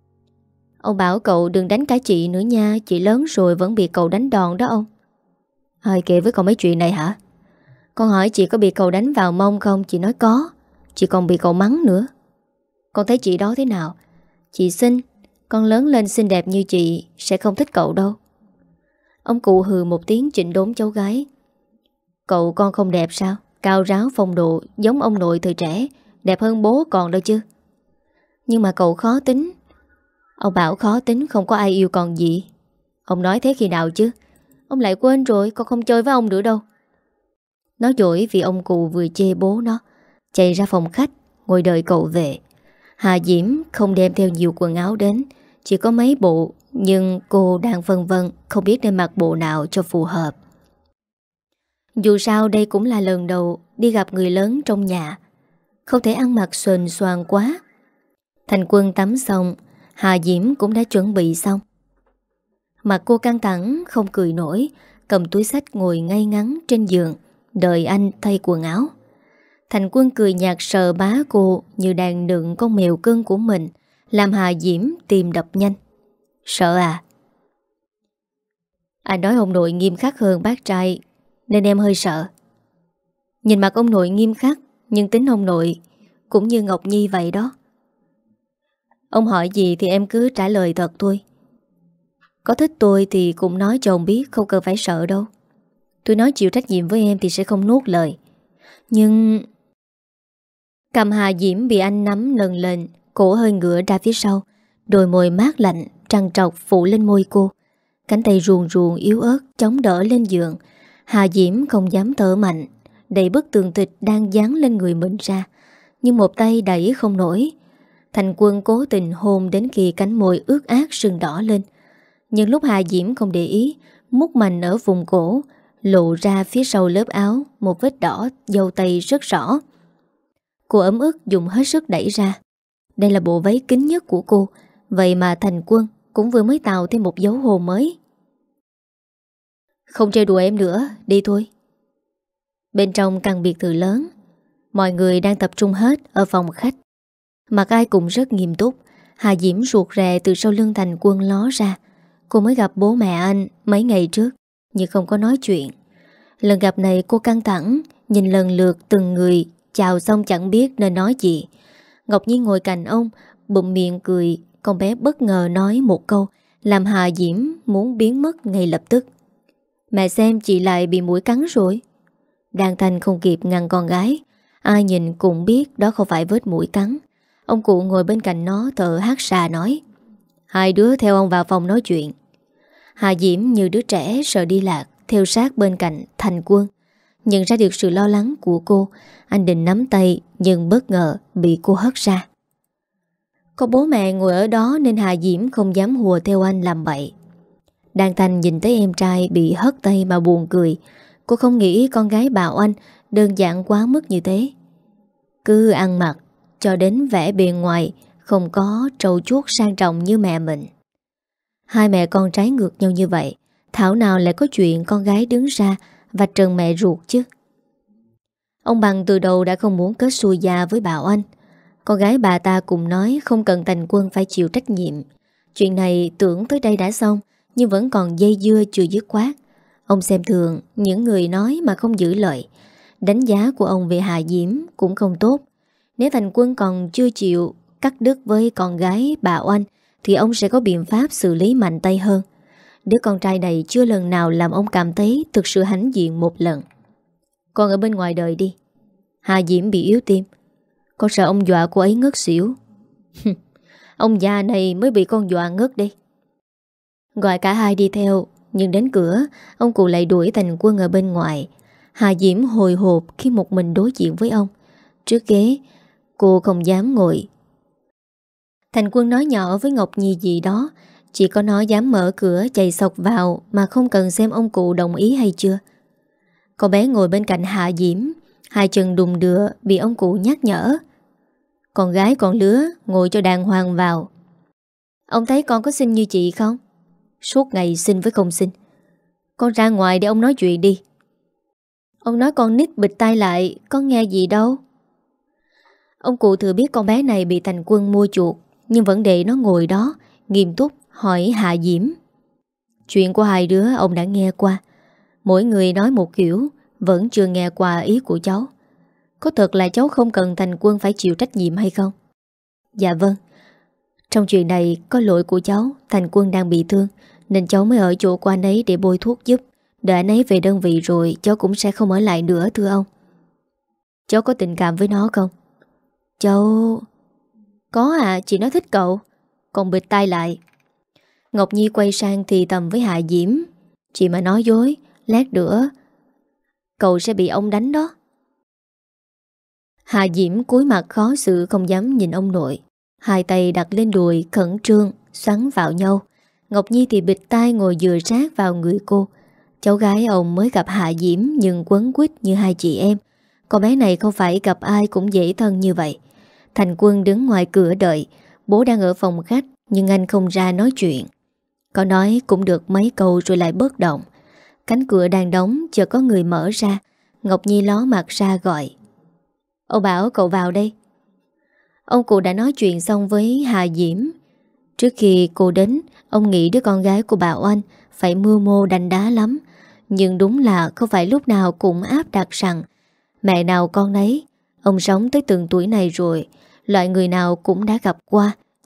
Ông bảo cậu đừng đánh cả chị nữa nha. Chị lớn rồi vẫn bị cậu đánh đòn đó ông. Ai kể với con mấy chuyện này hả? Con hỏi chị có bị cậu đánh vào mông không? Chị nói có. Chị còn bị cậu mắng nữa. Con thấy chị đó thế nào? Chị xinh. Con lớn lên xinh đẹp như chị sẽ không thích cậu đâu. Ông cụ hừ một tiếng chỉnh đốn cháu gái. Cậu con không đẹp sao? Cao ráo phong độ giống ông nội thời trẻ. Đẹp hơn bố còn đâu chứ. Nhưng mà cậu khó tính. Ông bảo khó tính không có ai yêu còn gì. Ông nói thế khi nào chứ? Ông lại quên rồi, con không chơi với ông nữa đâu. Nó dỗi vì ông cụ vừa chê bố nó, chạy ra phòng khách ngồi đợi cậu về. Hà Diễm không đem theo nhiều quần áo đến, chỉ có mấy bộ, nhưng cô đang vân vân không biết nên mặc bộ nào cho phù hợp. Dù sao đây cũng là lần đầu đi gặp người lớn trong nhà, không thể ăn mặc xuềnh xoàng quá. Thành Quân tắm xong, Hà Diễm cũng đã chuẩn bị xong. Mặt cô căng thẳng không cười nổi, cầm túi xách ngồi ngay ngắn trên giường đợi anh thay quần áo. Thành Quân cười nhạt sờ bá cô như đang đựng con mèo cưng của mình, làm Hà Diễm tim đập nhanh. Sợ à? Anh nói ông nội nghiêm khắc hơn bác trai nên em hơi sợ. Nhìn mặt ông nội nghiêm khắc, nhưng tính ông nội cũng như Ngọc Nhi vậy đó. Ông hỏi gì thì em cứ trả lời thật thôi. Có thích tôi thì cũng nói cho ông biết, không cần phải sợ đâu. Tôi nói chịu trách nhiệm với em thì sẽ không nuốt lời. Nhưng... Cầm Hà Diễm bị anh nắm nâng lên, cổ hơi ngửa ra phía sau, đôi môi mát lạnh trằn trọc phủ lên môi cô. Cánh tay ruồn ruồn yếu ớt chống đỡ lên giường. Hà Diễm không dám thở mạnh, đẩy bức tường thịt đang dán lên người mình ra, nhưng một tay đẩy không nổi. Thành Quân cố tình hôn đến khi cánh môi ướt át sưng đỏ lên. Nhưng lúc Hà Diễm không để ý, mút mạnh ở vùng cổ, lộ ra phía sau lớp áo một vết đỏ dâu tay rất rõ. Cô ấm ức dùng hết sức đẩy ra. Đây là bộ váy kín nhất của cô, vậy mà Thành Quân cũng vừa mới tạo thêm một dấu hôn mới. Không chơi đùa em nữa, đi thôi. Bên trong căn biệt thự lớn, mọi người đang tập trung hết ở phòng khách. Mặt ai cũng rất nghiêm túc. Hà Diễm ruột rè từ sau lưng Thành Quân ló ra. Cô mới gặp bố mẹ anh mấy ngày trước, nhưng không có nói chuyện. Lần gặp này cô căng thẳng, nhìn lần lượt từng người, chào xong chẳng biết nên nói gì. Ngọc Nhi ngồi cạnh ông, bụm miệng cười. Con bé bất ngờ nói một câu làm Hà Diễm muốn biến mất ngay lập tức. Mẹ xem chị lại bị muỗi cắn rồi. Đan Thanh không kịp ngăn con gái. Ai nhìn cũng biết đó không phải vết muỗi cắn. Ông cụ ngồi bên cạnh nó thở hát xà nói: Hai đứa theo ông vào phòng nói chuyện. Hà Diễm như đứa trẻ sợ đi lạc, theo sát bên cạnh Thành Quân. Nhận ra được sự lo lắng của cô, anh định nắm tay nhưng bất ngờ bị cô hất ra. Có bố mẹ ngồi ở đó nên Hà Diễm không dám hùa theo anh làm bậy. Đan Thanh nhìn thấy em trai bị hất tay mà buồn cười. Cô không nghĩ con gái bảo anh đơn giản quá mức như thế. Cứ ăn mặc cho đến vẻ bề ngoài không có trau chuốt sang trọng như mẹ mình. Hai mẹ con trái ngược nhau như vậy, thảo nào lại có chuyện con gái đứng ra và trần mẹ ruột chứ. Ông Bằng từ đầu đã không muốn kết xuôi gia với Bảo Anh. Con gái bà ta cũng nói không cần Thành Quân phải chịu trách nhiệm. Chuyện này tưởng tới đây đã xong, nhưng vẫn còn dây dưa chưa dứt khoát. Ông xem thường những người nói mà không giữ lời. Đánh giá của ông về Hà Diễm cũng không tốt. Nếu Thành Quân còn chưa chịu cắt đứt với con gái bà Oanh thì ông sẽ có biện pháp xử lý mạnh tay hơn. Đứa con trai này chưa lần nào làm ông cảm thấy thực sự hãnh diện một lần. Con ở bên ngoài đời đi. Hà Diễm bị yếu tim. Con sợ ông dọa cô ấy ngất xỉu. Ông già này mới bị con dọa ngất đi. Gọi cả hai đi theo, nhưng đến cửa ông cụ lại đuổi Thành Quân ở bên ngoài. Hà Diễm hồi hộp khi một mình đối diện với ông. Trước ghế cô không dám ngồi. Thành Quân nói nhỏ với Ngọc Nhi gì đó. Chỉ có nó dám mở cửa chạy sộc vào mà không cần xem ông cụ đồng ý hay chưa. Con bé ngồi bên cạnh Hà Diễm, hai chân đùng đưa bị ông cụ nhắc nhở. Con gái còn lứa, ngồi cho đàng hoàng vào. Ông thấy con có xinh như chị không? Suốt ngày xinh với không xinh. Con ra ngoài để ông nói chuyện đi. Ông nói con nít bịt tai lại, con nghe gì đâu. Ông cụ thừa biết con bé này bị Thành Quân mua chuột, nhưng vẫn để nó ngồi đó, nghiêm túc hỏi Hà Diễm. Chuyện của hai đứa ông đã nghe qua. Mỗi người nói một kiểu, vẫn chưa nghe qua ý của cháu. Có thật là cháu không cần Thành Quân phải chịu trách nhiệm hay không? Dạ vâng. Trong chuyện này có lỗi của cháu. Thành Quân đang bị thương nên cháu mới ở chỗ của anh ấy để bôi thuốc giúp. Đợi anh ấy về đơn vị rồi cháu cũng sẽ không ở lại nữa thưa ông. Cháu có tình cảm với nó không? Cháu... Có à, chị nó thích cậu. Còn bịt tai lại. Ngọc Nhi quay sang thì tầm với Hạ Diễm. Chị mà nói dối, lát nữa cậu sẽ bị ông đánh đó. Hạ Diễm cúi mặt khó xử không dám nhìn ông nội. Hai tay đặt lên đùi khẩn trương xoắn vào nhau. Ngọc Nhi thì bịt tai ngồi dựa sát vào người cô. Cháu gái ông mới gặp Hạ Diễm nhưng quấn quýt như hai chị em. Con bé này không phải gặp ai cũng dễ thân như vậy. Thành Quân đứng ngoài cửa đợi. Bố đang ở phòng khách nhưng anh không ra nói chuyện. Có nói cũng được mấy câu rồi lại bất động. Cánh cửa đang đóng chợt có người mở ra. Ngọc Nhi ló mặt ra gọi. Ông bảo cậu vào đây. Ông cụ đã nói chuyện xong với Hà Diễm. Trước khi cô đến, ông nghĩ đứa con gái của bà Oanh phải mưu mô đanh đá lắm. Nhưng đúng là không phải lúc nào cũng áp đặt rằng mẹ nào con nấy. Ông sống tới từng tuổi này rồi, loại người nào cũng đã gặp qua,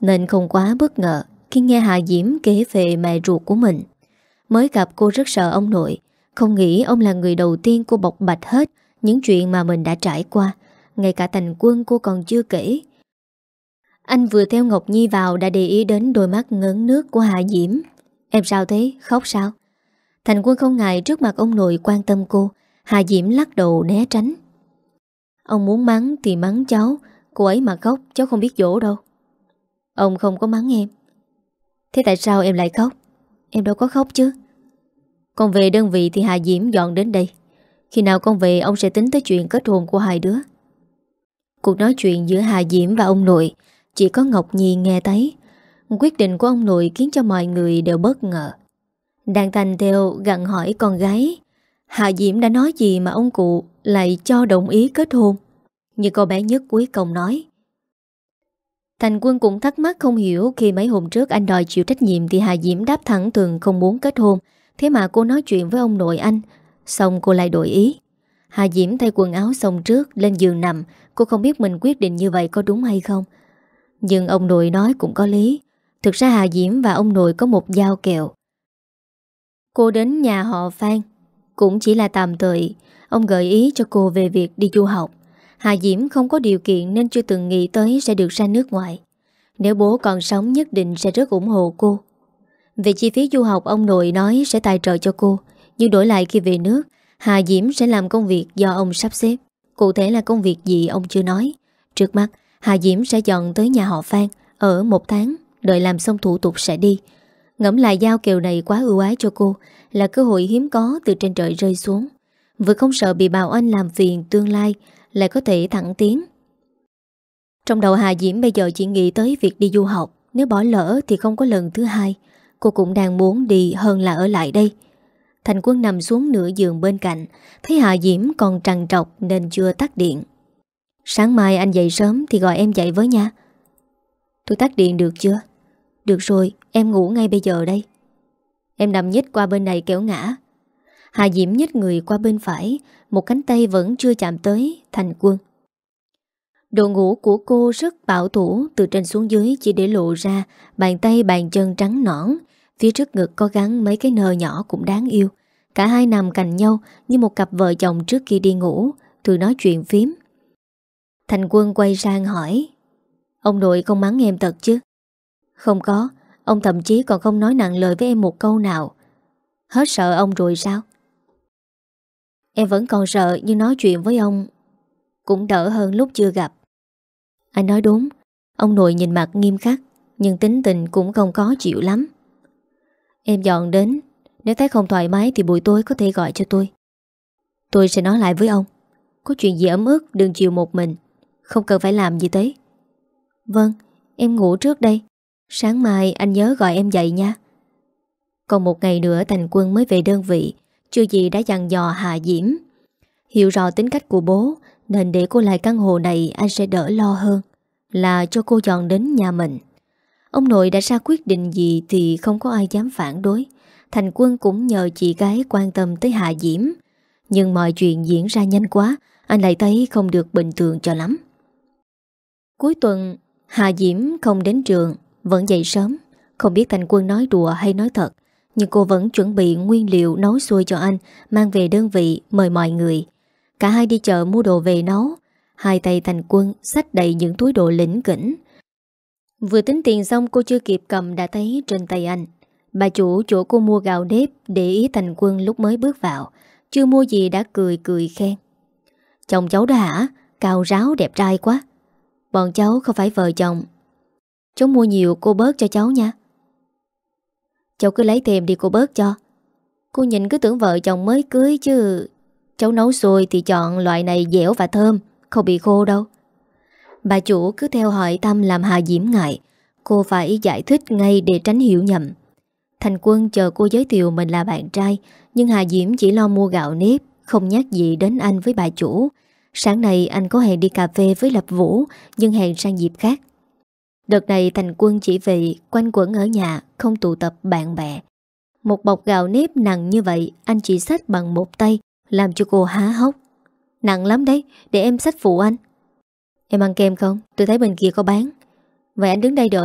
nên không quá bất ngờ khi nghe Hà Diễm kể về mẹ ruột của mình. Mới gặp cô rất sợ ông nội, không nghĩ ông là người đầu tiên cô bộc bạch hết những chuyện mà mình đã trải qua. Ngay cả Thành Quân cô còn chưa kể. Anh vừa theo Ngọc Nhi vào đã để ý đến đôi mắt ngấn nước của Hà Diễm. Em sao thế? Khóc sao? Thành Quân không ngại trước mặt ông nội quan tâm cô. Hà Diễm lắc đầu né tránh. Ông muốn mắng thì mắng cháu, cô ấy mà khóc cháu không biết dỗ đâu. Ông không có mắng em. Thế tại sao em lại khóc? Em đâu có khóc chứ. Con về đơn vị thì Hà Diễm dọn đến đây. Khi nào con về ông sẽ tính tới chuyện kết hôn của hai đứa. Cuộc nói chuyện giữa Hà Diễm và ông nội chỉ có Ngọc Nhi nghe thấy. Quyết định của ông nội khiến cho mọi người đều bất ngờ. Đang thành theo gặng hỏi con gái Hà Diễm đã nói gì mà ông cụ lại cho đồng ý kết hôn. Như cô bé Nhất cuối cùng nói. Thành Quân cũng thắc mắc không hiểu khi mấy hôm trước anh đòi chịu trách nhiệm thì Hà Diễm đáp thẳng thường không muốn kết hôn. Thế mà cô nói chuyện với ông nội anh, xong cô lại đổi ý. Hà Diễm thay quần áo xong trước lên giường nằm. Cô không biết mình quyết định như vậy có đúng hay không. Nhưng ông nội nói cũng có lý. Thực ra Hà Diễm và ông nội có một giao kèo. Cô đến nhà họ Phan cũng chỉ là tạm thời. Ông gợi ý cho cô về việc đi du học. Hà Diễm không có điều kiện nên chưa từng nghĩ tới sẽ được ra nước ngoài. Nếu bố còn sống nhất định sẽ rất ủng hộ cô. Về chi phí du học ông nội nói sẽ tài trợ cho cô. Nhưng đổi lại khi về nước Hà Diễm sẽ làm công việc do ông sắp xếp. Cụ thể là công việc gì ông chưa nói. Trước mắt Hà Diễm sẽ dọn tới nhà họ Phan ở một tháng. Đợi làm xong thủ tục sẽ đi. Ngẫm lại giao kèo này quá ưu ái cho cô. Là cơ hội hiếm có từ trên trời rơi xuống. Vừa không sợ bị Bảo Anh làm phiền tương lai, lại có thể thẳng tiến. Trong đầu Hà Diễm bây giờ chỉ nghĩ tới việc đi du học. Nếu bỏ lỡ thì không có lần thứ hai. Cô cũng đang muốn đi hơn là ở lại đây. Thành Quân nằm xuống nửa giường bên cạnh. Thấy Hà Diễm còn trằn trọc nên chưa tắt điện. Sáng mai anh dậy sớm thì gọi em dậy với nha. Tôi tắt điện được chưa? Được rồi, em ngủ ngay bây giờ đây. Em nằm nhích qua bên này kéo ngã. Hà Diễm nhích người qua bên phải. Một cánh tay vẫn chưa chạm tới Thành Quân. Đồ ngủ của cô rất bảo thủ. Từ trên xuống dưới chỉ để lộ ra bàn tay bàn chân trắng nõn. Phía trước ngực có gắn mấy cái nơ nhỏ cũng đáng yêu. Cả hai nằm cạnh nhau như một cặp vợ chồng trước khi đi ngủ. Từ nói chuyện phím. Thành Quân quay sang hỏi. Ông nội không mắng em thật chứ? Không có. Ông thậm chí còn không nói nặng lời với em một câu nào. Hết sợ ông rồi sao? Em vẫn còn sợ nhưng nói chuyện với ông cũng đỡ hơn lúc chưa gặp. Anh nói đúng. Ông nội nhìn mặt nghiêm khắc nhưng tính tình cũng không có chịu lắm. Em dọn đến. Nếu thấy không thoải mái thì buổi tối có thể gọi cho tôi. Tôi sẽ nói lại với ông. Có chuyện gì ấm ức đừng chịu một mình. Không cần phải làm gì thế. Vâng, em ngủ trước đây. Sáng mai anh nhớ gọi em dậy nha. Còn một ngày nữa Thành Quân mới về đơn vị. Chưa gì đã dặn dò Hà Diễm. Hiểu rõ tính cách của bố nên để cô lại căn hộ này anh sẽ đỡ lo hơn là cho cô dọn đến nhà mình. Ông nội đã ra quyết định gì thì không có ai dám phản đối. Thành Quân cũng nhờ chị gái quan tâm tới Hà Diễm. Nhưng mọi chuyện diễn ra nhanh quá. Anh lại thấy không được bình thường cho lắm. Cuối tuần Hà Diễm không đến trường. Vẫn dậy sớm. Không biết Thành Quân nói đùa hay nói thật. Nhưng cô vẫn chuẩn bị nguyên liệu nấu xôi cho anh. Mang về đơn vị mời mọi người. Cả hai đi chợ mua đồ về nấu. Hai tay Thành Quân xách đầy những túi đồ lỉnh kỉnh. Vừa tính tiền xong cô chưa kịp cầm đã thấy trên tay anh. Bà chủ chỗ cô mua gạo nếp để ý Thành Quân lúc mới bước vào. Chưa mua gì đã cười cười khen. Chồng cháu đó hả? Cao ráo đẹp trai quá. Bọn cháu không phải vợ chồng. Cháu mua nhiều cô bớt cho cháu nha. Cháu cứ lấy thêm đi cô bớt cho. Cô nhìn cứ tưởng vợ chồng mới cưới chứ. Cháu nấu xôi thì chọn loại này dẻo và thơm. Không bị khô đâu. Bà chủ cứ theo hỏi thăm làm Hà Diễm ngại. Cô phải giải thích ngay để tránh hiểu nhầm. Thành Quân chờ cô giới thiệu mình là bạn trai. Nhưng Hà Diễm chỉ lo mua gạo nếp. Không nhắc gì đến anh với bà chủ. Sáng nay anh có hẹn đi cà phê với Lập Vũ. Nhưng hẹn sang dịp khác. Đợt này Thành Quân chỉ về quanh quẩn ở nhà. Không tụ tập bạn bè. Một bọc gạo nếp nặng như vậy anh chỉ xách bằng một tay. Làm cho cô há hốc. Nặng lắm đấy, để em xách phụ anh. Em ăn kem không? Tôi thấy bên kia có bán. Vậy anh đứng đây đợi em.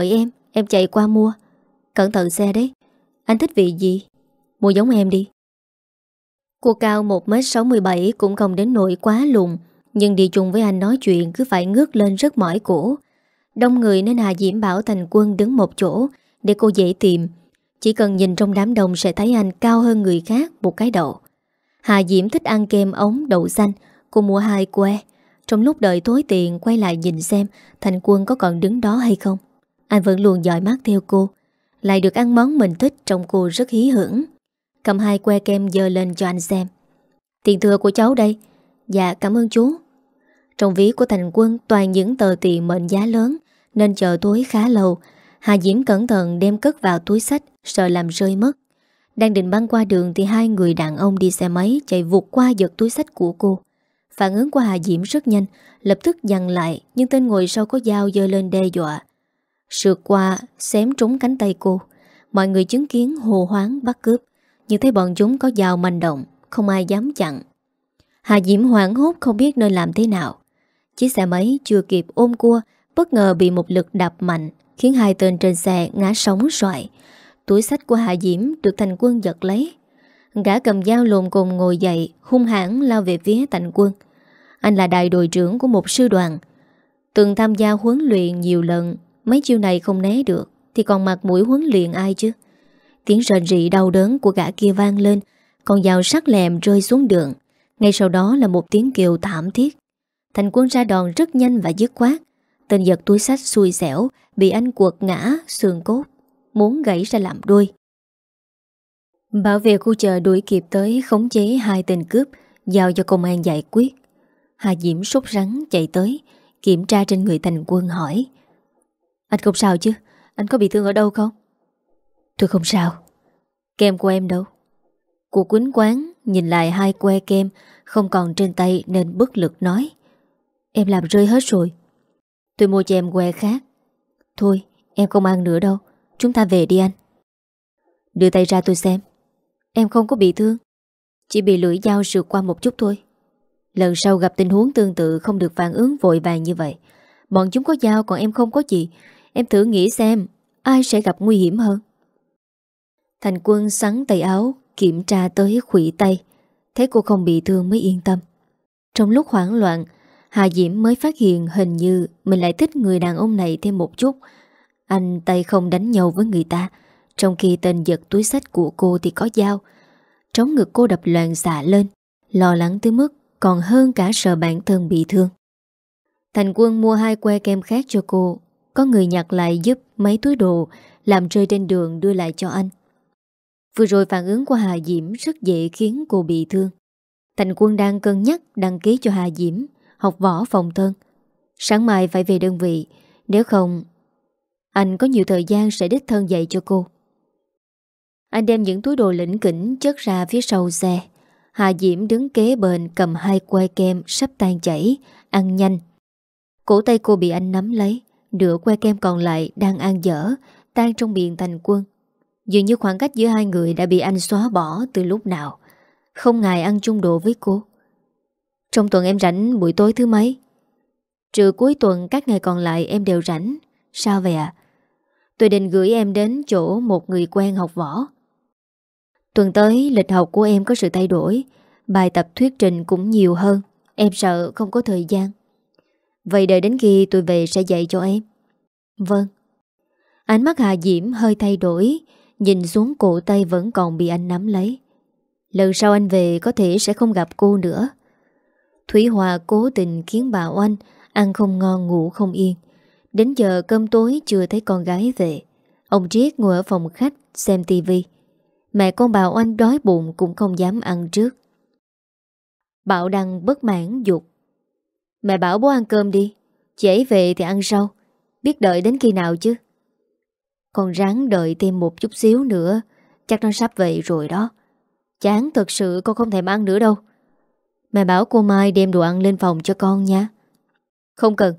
em chạy qua mua. Cẩn thận xe đấy. Anh thích vị gì? Mua giống em đi. Cô cao một mét sáu mươi bảy cũng không đến nỗi quá lùn, nhưng đi chung với anh nói chuyện cứ phải ngước lên rất mỏi cổ. Đông người nên Hà Diễm bảo Thành Quân đứng một chỗ để cô dễ tìm. Chỉ cần nhìn trong đám đông sẽ thấy anh cao hơn người khác một cái đầu. Hà Diễm thích ăn kem ống đậu xanh. Cô mua hai que. Trong lúc đợi tối tiền quay lại nhìn xem Thành Quân có còn đứng đó hay không. Anh vẫn luôn dõi mắt theo cô. Lại được ăn món mình thích, trong cô rất hí hưởng. Cầm hai que kem dơ lên cho anh xem. Tiền thừa của cháu đây. Dạ cảm ơn chú. Trong ví của Thành Quân toàn những tờ tiền mệnh giá lớn, nên chờ tối khá lâu. Hà Diễm cẩn thận đem cất vào túi xách, sợ làm rơi mất. Đang định băng qua đường thì hai người đàn ông đi xe máy chạy vụt qua giật túi xách của cô. Phản ứng của Hà Diễm rất nhanh, lập tức dằn lại, nhưng tên ngồi sau có dao giơ lên đe dọa. Sượt qua xém trúng cánh tay cô. Mọi người chứng kiến hô hoáng bắt cướp, nhưng thấy bọn chúng có dao manh động, không ai dám chặn. Hà Diễm hoảng hốt không biết nên làm thế nào. Chiếc xe máy chưa kịp ôm cua, bất ngờ bị một lực đập mạnh, khiến hai tên trên xe ngã sóng xoài. Túi xách của Hà Diễm được Thành Quân giật lấy. Gã cầm dao lồm cồm ngồi dậy, hung hãn lao về phía Thành Quân. Anh là đại đội trưởng của một sư đoàn, từng tham gia huấn luyện nhiều lần. Mấy chiêu này không né được thì còn mặt mũi huấn luyện ai chứ. Tiếng rền rị đau đớn của gã kia vang lên, con dao sắc lẹm rơi xuống đường. Ngay sau đó là một tiếng kêu thảm thiết. Thành Quân ra đòn rất nhanh và dứt khoát. Tên giật túi xách xui xẻo bị anh quật ngã xương cốt, muốn gãy ra làm đôi. Bảo vệ khu chợ đuổi kịp tới khống chế hai tên cướp, giao cho công an giải quyết. Hà Diễm sốt sắng chạy tới, kiểm tra trên người Thành Quân hỏi: Anh không sao chứ? Anh có bị thương ở đâu không? Tôi không sao. Kem của em đâu? Cô quýnh quán nhìn lại hai que kem không còn trên tay nên bất lực nói: Em làm rơi hết rồi. Tôi mua cho em que khác. Thôi em không ăn nữa đâu, chúng ta về đi anh. Đưa tay ra tôi xem. Em không có bị thương, chỉ bị lưỡi dao sượt qua một chút thôi. Lần sau gặp tình huống tương tự không được phản ứng vội vàng như vậy. Bọn chúng có dao còn em không có gì. Em thử nghĩ xem ai sẽ gặp nguy hiểm hơn. Thành Quân xắn tay áo, kiểm tra tới khuỷu tay, thấy cô không bị thương mới yên tâm. Trong lúc hoảng loạn, Hà Diễm mới phát hiện hình như mình lại thích người đàn ông này thêm một chút. Anh tay không đánh nhau với người ta, trong khi tên giật túi xách của cô thì có dao. Trống ngực cô đập loạn xạ lên, lo lắng tới mức còn hơn cả sợ bản thân bị thương. Thành Quân mua hai que kem khác cho cô. Có người nhặt lại giúp mấy túi đồ làm rơi trên đường đưa lại cho anh. Vừa rồi phản ứng của Hà Diễm rất dễ khiến cô bị thương. Thành Quân đang cân nhắc đăng ký cho Hà Diễm học võ phòng thân. Sáng mai phải về đơn vị, nếu không anh có nhiều thời gian sẽ đích thân dạy cho cô. Anh đem những túi đồ lỉnh kỉnh chất ra phía sau xe. Hà Diễm đứng kế bên cầm hai que kem sắp tan chảy, ăn nhanh. Cổ tay cô bị anh nắm lấy, nửa que kem còn lại đang ăn dở, tan trong miệng Thành Quân. Dường như khoảng cách giữa hai người đã bị anh xóa bỏ từ lúc nào. Không ngại ăn chung đồ với cô. Trong tuần em rảnh buổi tối thứ mấy? Trừ cuối tuần các ngày còn lại em đều rảnh. Sao vậy ạ? À? Tôi định gửi em đến chỗ một người quen học võ. Tuần tới lịch học của em có sự thay đổi, bài tập thuyết trình cũng nhiều hơn. Em sợ không có thời gian. Vậy đợi đến khi tôi về sẽ dạy cho em. Vâng. Ánh mắt Hà Diễm hơi thay đổi, nhìn xuống cổ tay vẫn còn bị anh nắm lấy. Lần sau anh về có thể sẽ không gặp cô nữa. Thủy Hòa cố tình khiến bà Oanh ăn không ngon ngủ không yên. Đến giờ cơm tối chưa thấy con gái về. Ông Triết ngồi ở phòng khách xem tivi. Mẹ con bà Oanh đói bụng cũng không dám ăn trước. Bảo Đăng bất mãn dục: Mẹ bảo bố ăn cơm đi, chị ấy về thì ăn sau. Biết đợi đến khi nào chứ? Con ráng đợi thêm một chút xíu nữa, chắc nó sắp về rồi đó. Chán thật sự, con không thèm ăn nữa đâu. Mẹ bảo cô Mai đem đồ ăn lên phòng cho con nha. Không cần.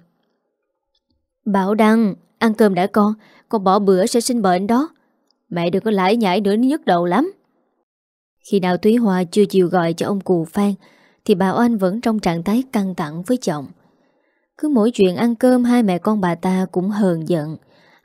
Bảo Đăng, ăn cơm đã con, con bỏ bữa sẽ sinh bệnh đó. Mẹ đừng có lải nhải nữa, nhức đầu lắm. Khi nào Thúy Hoa chưa chịu gọi cho ông cụ Phan thì bà Oanh vẫn trong trạng thái căng thẳng với chồng. Cứ mỗi chuyện ăn cơm hai mẹ con bà ta cũng hờn giận.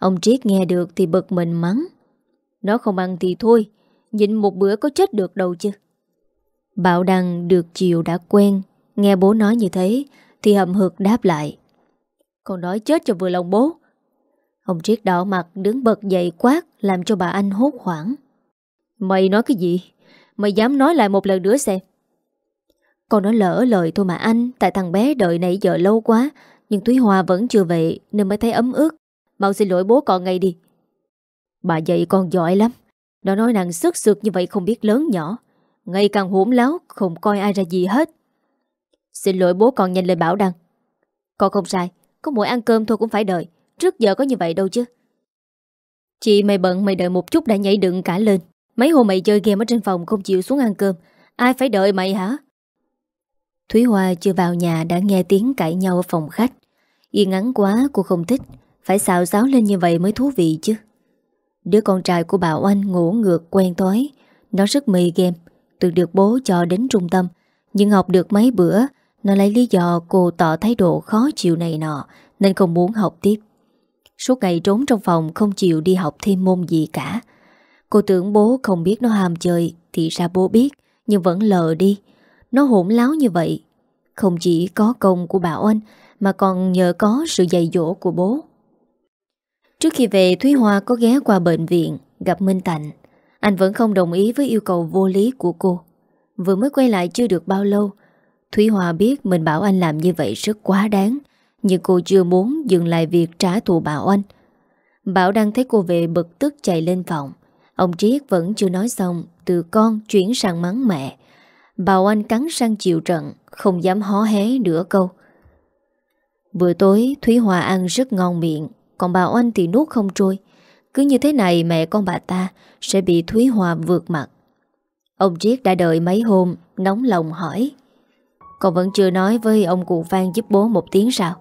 Ông Triết nghe được thì bực mình mắng: Nó không ăn thì thôi, nhịn một bữa có chết được đâu chứ. Bảo Đăng được chiều đã quen, nghe bố nói như thế thì hậm hực đáp lại: Con nói chết cho vừa lòng bố. Ông Triết đỏ mặt đứng bật dậy quát, làm cho bà Anh hốt hoảng: Mày nói cái gì? Mày dám nói lại một lần nữa xem. Con nói lỡ lời thôi mà anh, tại thằng bé đợi nãy giờ lâu quá, nhưng Thúy Hoa vẫn chưa về nên mới thấy ấm ức. Mau xin lỗi bố con ngay đi. Bà dạy con giỏi lắm. Nó nói năng sức sượt như vậy không biết lớn nhỏ, ngày càng hỗn láo, không coi ai ra gì hết. Xin lỗi bố con nhanh lên Bảo Đăng. Con không sai, có mỗi ăn cơm thôi cũng phải đợi. Trước giờ có như vậy đâu chứ. Chị mày bận mày đợi một chút đã nhảy đựng cả lên. Mấy hôm mày chơi game ở trên phòng không chịu xuống ăn cơm, ai phải đợi mày hả? Thúy Hoa chưa vào nhà đã nghe tiếng cãi nhau ở phòng khách. Yên ắng quá cô không thích, phải xào xáo lên như vậy mới thú vị chứ. Đứa con trai của bà Oanh ngủ ngược quen tối. Nó rất mê game, từ được bố cho đến trung tâm, nhưng học được mấy bữa nó lấy lý do cô tỏ thái độ khó chịu này nọ nên không muốn học tiếp. Suốt ngày trốn trong phòng không chịu đi học thêm môn gì cả. Cô tưởng bố không biết nó ham chơi, thì ra bố biết nhưng vẫn lờ đi. Nó hỗn láo như vậy không chỉ có công của bà Oanh mà còn nhờ có sự dạy dỗ của bố. Trước khi về, Thúy Hoa có ghé qua bệnh viện gặp Minh Thành. Anh vẫn không đồng ý với yêu cầu vô lý của cô. Vừa mới quay lại chưa được bao lâu, Thúy Hoa biết mình bảo anh làm như vậy rất quá đáng, nhưng cô chưa muốn dừng lại việc trả thù bà Oanh. Bảo đang thấy cô về bực tức chạy lên phòng. Ông Triết vẫn chưa nói xong, từ con chuyển sang mắng mẹ. Bà Oanh cắn răng chịu trận, không dám hó hé nửa câu. Bữa tối Thúy Hoa ăn rất ngon miệng, còn bà Oanh thì nuốt không trôi. Cứ như thế này mẹ con bà ta sẽ bị Thúy Hoa vượt mặt. Ông Triết đã đợi mấy hôm, nóng lòng hỏi: Con vẫn chưa nói với ông cụ Phan giúp bố một tiếng sao?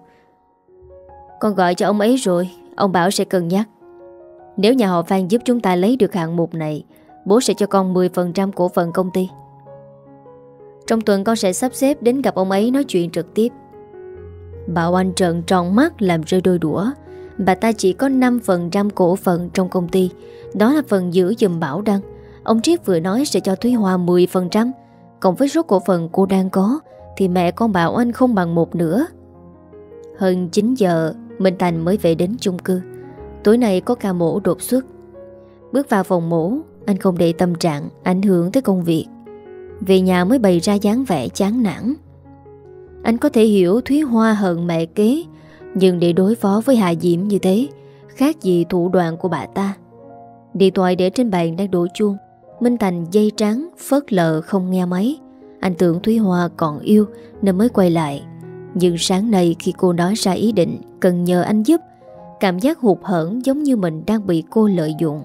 Con gọi cho ông ấy rồi, ông bảo sẽ cân nhắc. Nếu nhà họ Phan giúp chúng ta lấy được hạng mục này, bố sẽ cho con mười phần trăm cổ phần công ty. Trong tuần con sẽ sắp xếp đến gặp ông ấy nói chuyện trực tiếp. Bà Oanh trợn tròn mắt làm rơi đôi đũa. Bà ta chỉ có năm phần trăm cổ phần trong công ty, đó là phần giữ giùm Bảo Đăng. Ông Triết vừa nói sẽ cho Thúy Hoa mười phần trăm, còn với số cổ phần cô đang có thì mẹ con bà Oanh không bằng một nữa. Hơn chín giờ Minh Thành mới về đến chung cư. Tối nay có ca mổ đột xuất. Bước vào phòng mổ, anh không để tâm trạng ảnh hưởng tới công việc. Về nhà mới bày ra dáng vẻ chán nản. Anh có thể hiểu Thúy Hoa hận mẹ kế, nhưng để đối phó với Hà Diễm như thế khác gì thủ đoạn của bà ta. Điện thoại để trên bàn đang đổ chuông. Minh Thành dây trắng phớt lờ không nghe máy. Anh tưởng Thúy Hoa còn yêu nên mới quay lại. Nhưng sáng nay khi cô nói ra ý định cần nhờ anh giúp, cảm giác hụt hẫng giống như mình đang bị cô lợi dụng.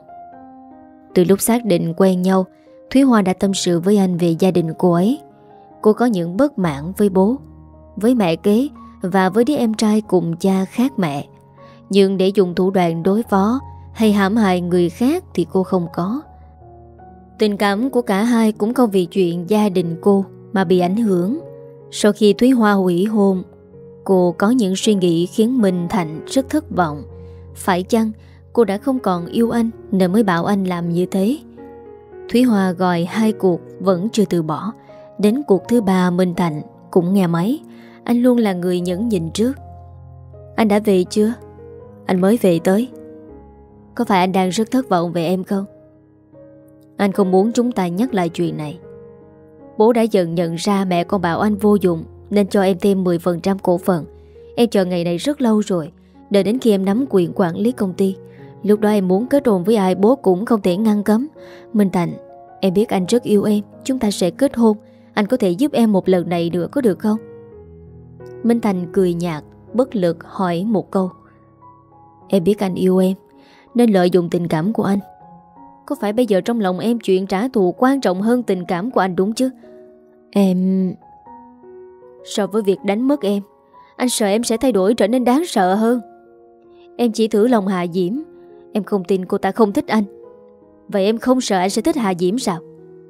Từ lúc xác định quen nhau, Thúy Hoa đã tâm sự với anh về gia đình cô ấy. Cô có những bất mãn với bố, với mẹ kế và với đứa em trai cùng cha khác mẹ. Nhưng để dùng thủ đoạn đối phó hay hãm hại người khác thì cô không có. Tình cảm của cả hai cũng không vì chuyện gia đình cô mà bị ảnh hưởng. Sau khi Thúy Hoa hủy hôn, cô có những suy nghĩ khiến Minh Thành rất thất vọng. Phải chăng cô đã không còn yêu anh nên mới bảo anh làm như thế? Thúy Hoa gọi hai cuộc vẫn chưa từ bỏ. Đến cuộc thứ ba Minh Thành cũng nghe máy. Anh luôn là người nhẫn nhịn trước. Anh đã về chưa? Anh mới về tới. Có phải anh đang rất thất vọng về em không? Anh không muốn chúng ta nhắc lại chuyện này. Bố đã dần nhận ra mẹ con bảo anh vô dụng nên cho em thêm mười phần trăm cổ phần. Em chờ ngày này rất lâu rồi, đợi đến khi em nắm quyền quản lý công ty. Lúc đó em muốn kết hôn với ai bố cũng không thể ngăn cấm. Minh Thành, em biết anh rất yêu em, chúng ta sẽ kết hôn. Anh có thể giúp em một lần này nữa có được không? Minh Thành cười nhạt, bất lực hỏi một câu. Em biết anh yêu em nên lợi dụng tình cảm của anh. Có phải bây giờ trong lòng em chuyện trả thù quan trọng hơn tình cảm của anh đúng chứ? Em... So với việc đánh mất em, anh sợ em sẽ thay đổi trở nên đáng sợ hơn. Em chỉ thử lòng Hà Diễm. Em không tin cô ta không thích anh. Vậy em không sợ anh sẽ thích Hà Diễm sao?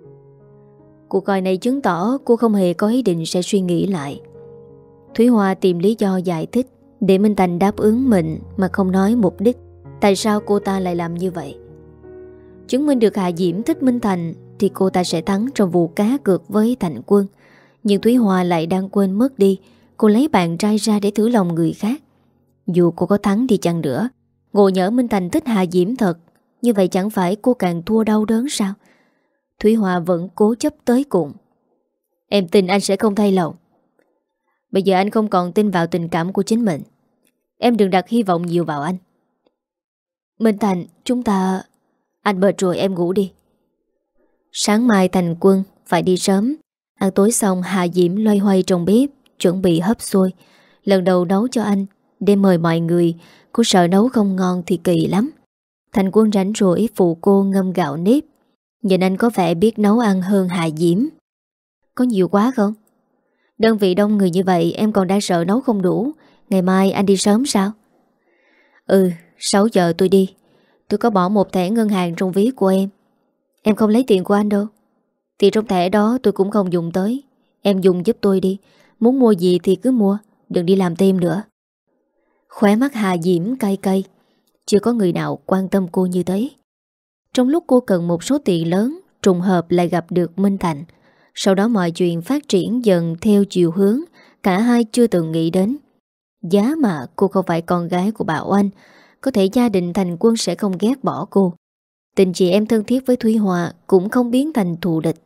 Cuộc gọi này chứng tỏ cô không hề có ý định sẽ suy nghĩ lại. Thúy Hoa tìm lý do giải thích để Minh Thành đáp ứng mình mà không nói mục đích. Tại sao cô ta lại làm như vậy? Chứng minh được Hà Diễm thích Minh Thành thì cô ta sẽ thắng trong vụ cá cược với Thành Quân. Nhưng Thúy Hoa lại đang quên mất đi cô lấy bạn trai ra để thử lòng người khác. Dù cô có thắng đi chăng nữa, ngộ nhỡ Minh Thành thích Hà Diễm thật, như vậy chẳng phải cô càng thua đau đớn sao? Thúy Hoa vẫn cố chấp tới cùng. Em tin anh sẽ không thay lòng. Bây giờ anh không còn tin vào tình cảm của chính mình. Em đừng đặt hy vọng nhiều vào anh. Minh Thành, chúng ta... Anh mệt rồi, em ngủ đi. Sáng mai Thành Quân phải đi sớm. Ăn tối xong Hà Diễm loay hoay trong bếp, chuẩn bị hấp xôi. Lần đầu nấu cho anh, để mời mọi người. Cô sợ nấu không ngon thì kỳ lắm. Thành Quân rảnh rỗi phụ cô ngâm gạo nếp. Nhìn anh có vẻ biết nấu ăn hơn Hà Diễm. Có nhiều quá không? Đơn vị đông người như vậy em còn đang sợ nấu không đủ. Ngày mai anh đi sớm sao? Ừ, sáu giờ tôi đi. Tôi có bỏ một thẻ ngân hàng trong ví của em. Em không lấy tiền của anh đâu. Tiền trong thẻ đó tôi cũng không dùng tới. Em dùng giúp tôi đi. Muốn mua gì thì cứ mua, đừng đi làm thêm nữa. Khóe mắt Hà Diễm cay cay. Chưa có người nào quan tâm cô như thế. Trong lúc cô cần một số tiền lớn, trùng hợp lại gặp được Minh Thành. Sau đó mọi chuyện phát triển dần theo chiều hướng cả hai chưa từng nghĩ đến. Giá mà cô không phải con gái của bà Oanh, có thể gia đình Thành Quân sẽ không ghét bỏ cô. Tình chị em thân thiết với Thúy Hoa cũng không biến thành thù địch.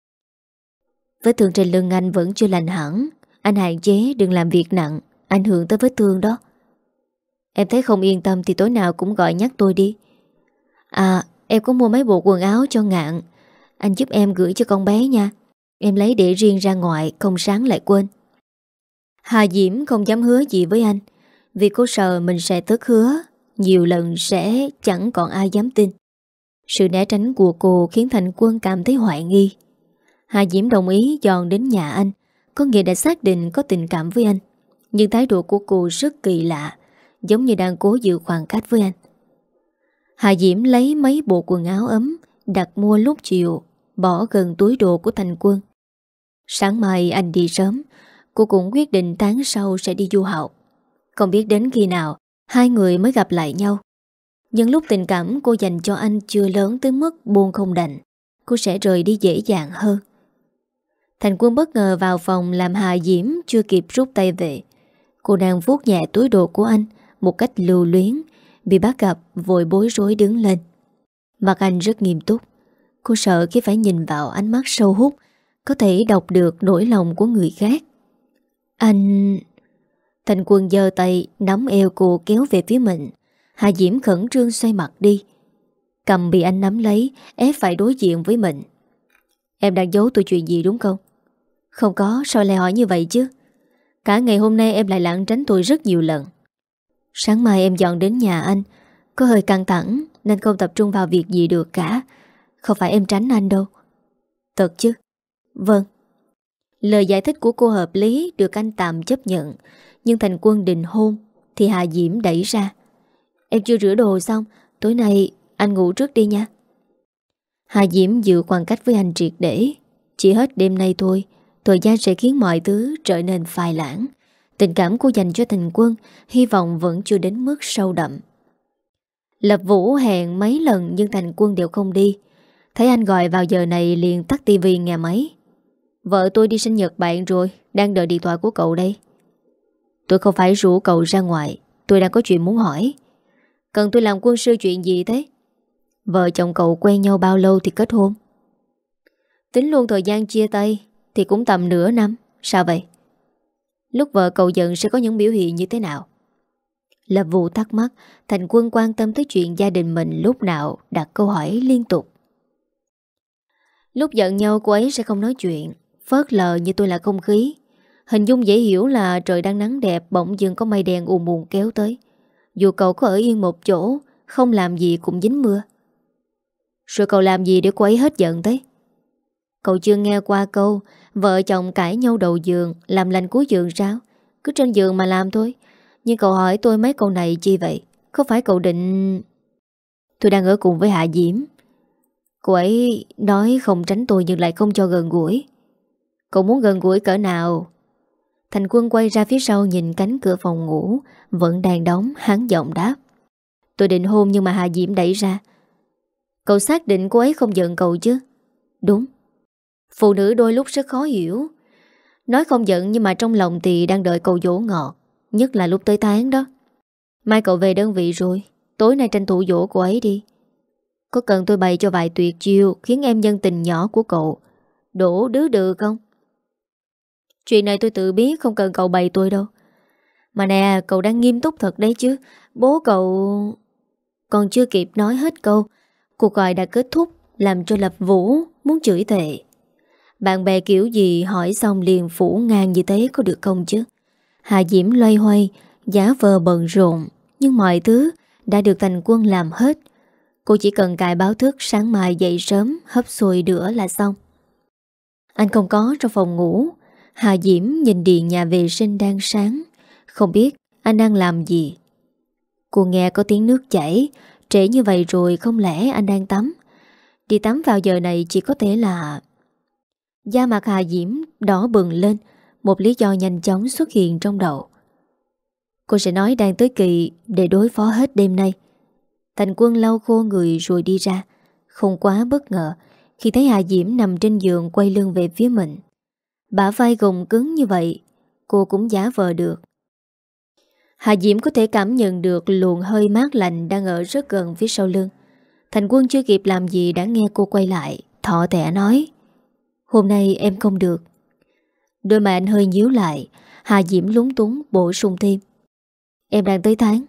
Vết thương trên lưng anh vẫn chưa lành hẳn. Anh hạn chế đừng làm việc nặng, ảnh hưởng tới vết thương đó. Em thấy không yên tâm thì tối nào cũng gọi nhắc tôi đi. À, em có mua mấy bộ quần áo cho Ngạn. Anh giúp em gửi cho con bé nha. Em lấy để riêng ra ngoài, không sáng lại quên. Hà Diễm không dám hứa gì với anh, vì cô sợ mình sẽ thất hứa. Nhiều lần sẽ chẳng còn ai dám tin. Sự né tránh của cô khiến Thành Quân cảm thấy hoài nghi. Hà Diễm đồng ý dọn đến nhà anh, có nghĩa đã xác định có tình cảm với anh. Nhưng thái độ của cô rất kỳ lạ, giống như đang cố giữ khoảng cách với anh. Hà Diễm lấy mấy bộ quần áo ấm đặt mua lúc chiều, bỏ gần túi đồ của Thành Quân. Sáng mai anh đi sớm, cô cũng quyết định tháng sau sẽ đi du học. Không biết đến khi nào hai người mới gặp lại nhau. Nhưng lúc tình cảm cô dành cho anh chưa lớn tới mức buông không đành, cô sẽ rời đi dễ dàng hơn. Thành Quân bất ngờ vào phòng làm Hà Diễm chưa kịp rút tay về. Cô đang vuốt nhẹ túi đồ của anh một cách lưu luyến, bị bắt gặp vội bối rối đứng lên. Mặt anh rất nghiêm túc. Cô sợ khi phải nhìn vào ánh mắt sâu hút có thể đọc được nỗi lòng của người khác. Anh... Thành Quân giơ tay nắm eo cô kéo về phía mình. Hà Diễm khẩn trương xoay mặt đi. Cầm bị anh nắm lấy, ép phải đối diện với mình. Em đang giấu tôi chuyện gì đúng không? Không có, sao lại hỏi như vậy chứ? Cả ngày hôm nay em lại lảng tránh tôi rất nhiều lần. Sáng mai em dọn đến nhà anh, có hơi căng thẳng nên không tập trung vào việc gì được cả. Không phải em tránh anh đâu. Thật chứ? Vâng. Lời giải thích của cô hợp lý được anh tạm chấp nhận. Nhưng Thành Quân định hôn thì Hà Diễm đẩy ra. Em chưa rửa đồ xong, tối nay anh ngủ trước đi nha. Hà Diễm giữ khoảng cách với anh triệt để. Chỉ hết đêm nay thôi, thời gian sẽ khiến mọi thứ trở nên phai lãng. Tình cảm cô dành cho Thành Quân hy vọng vẫn chưa đến mức sâu đậm. Lập Vũ hẹn mấy lần nhưng Thành Quân đều không đi. Thấy anh gọi vào giờ này liền tắt tivi nghe máy. Vợ tôi đi sinh nhật bạn rồi, đang đợi điện thoại của cậu đây. Tôi không phải rủ cậu ra ngoài, tôi đang có chuyện muốn hỏi. Cần tôi làm quân sư chuyện gì thế? Vợ chồng cậu quen nhau bao lâu thì kết hôn? Tính luôn thời gian chia tay thì cũng tầm nửa năm. Sao vậy? Lúc vợ cậu giận sẽ có những biểu hiện như thế nào? Lập Vũ thắc mắc. Thành Quân quan tâm tới chuyện gia đình mình lúc nào đặt câu hỏi liên tục. Lúc giận nhau cô ấy sẽ không nói chuyện, phớt lờ như tôi là không khí. Hình dung dễ hiểu là trời đang nắng đẹp, bỗng dưng có mây đen ùn ùn kéo tới. Dù cậu có ở yên một chỗ, không làm gì cũng dính mưa. Rồi cậu làm gì để cô ấy hết giận thế? Cậu chưa nghe qua câu vợ chồng cãi nhau đầu giường, làm lành cuối giường sao? Cứ trên giường mà làm thôi. Nhưng cậu hỏi tôi mấy câu này chi vậy? Không phải cậu định... Tôi đang ở cùng với Hạ Diễm. Cô ấy nói không tránh tôi nhưng lại không cho gần gũi. Cậu muốn gần gũi cỡ nào? Thành Quân quay ra phía sau nhìn cánh cửa phòng ngủ vẫn đang đóng, hắn giọng đáp. Tôi định hôn nhưng mà Hà Diễm đẩy ra. Cậu xác định cô ấy không giận cậu chứ? Đúng. Phụ nữ đôi lúc rất khó hiểu. Nói không giận nhưng mà trong lòng thì đang đợi cậu dỗ ngọt. Nhất là lúc tới tháng đó. Mai cậu về đơn vị rồi, tối nay tranh thủ dỗ cô ấy đi. Có cần tôi bày cho vài tuyệt chiêu khiến em nhân tình nhỏ của cậu đổ đứa được không? Chuyện này tôi tự biết, không cần cậu bày tôi đâu. Mà nè, cậu đang nghiêm túc thật đấy chứ. Bố cậu... Còn chưa kịp nói hết câu, cuộc gọi đã kết thúc, làm cho Lập Vũ muốn chửi thề. Bạn bè kiểu gì hỏi xong liền phủ ngang như thế có được không chứ? Hà Diễm loay hoay, giả vờ bận rộn, nhưng mọi thứ đã được Thành Quân làm hết. Cô chỉ cần cài báo thức sáng mai dậy sớm, hấp xôi nữa là xong. Anh không có trong phòng ngủ. Hà Diễm nhìn điện nhà vệ sinh đang sáng, không biết anh đang làm gì. Cô nghe có tiếng nước chảy. Trễ như vậy rồi, không lẽ anh đang tắm? Đi tắm vào giờ này chỉ có thể là... Da mặt Hà Diễm đỏ bừng lên. Một lý do nhanh chóng xuất hiện trong đầu. Cô sẽ nói đang tới kỳ để đối phó hết đêm nay. Thành Quân lau khô người rồi đi ra. Không quá bất ngờ khi thấy Hà Diễm nằm trên giường quay lưng về phía mình. Bả vai gồng cứng như vậy, cô cũng giả vờ được. Hà Diễm có thể cảm nhận được luồng hơi mát lạnh đang ở rất gần phía sau lưng. Thành Quân chưa kịp làm gì đã nghe cô quay lại, thỏ thẻ nói: Hôm nay em không được. Đôi mày anh hơi nhíu lại. Hà Diễm lúng túng bổ sung thêm: Em đang tới tháng.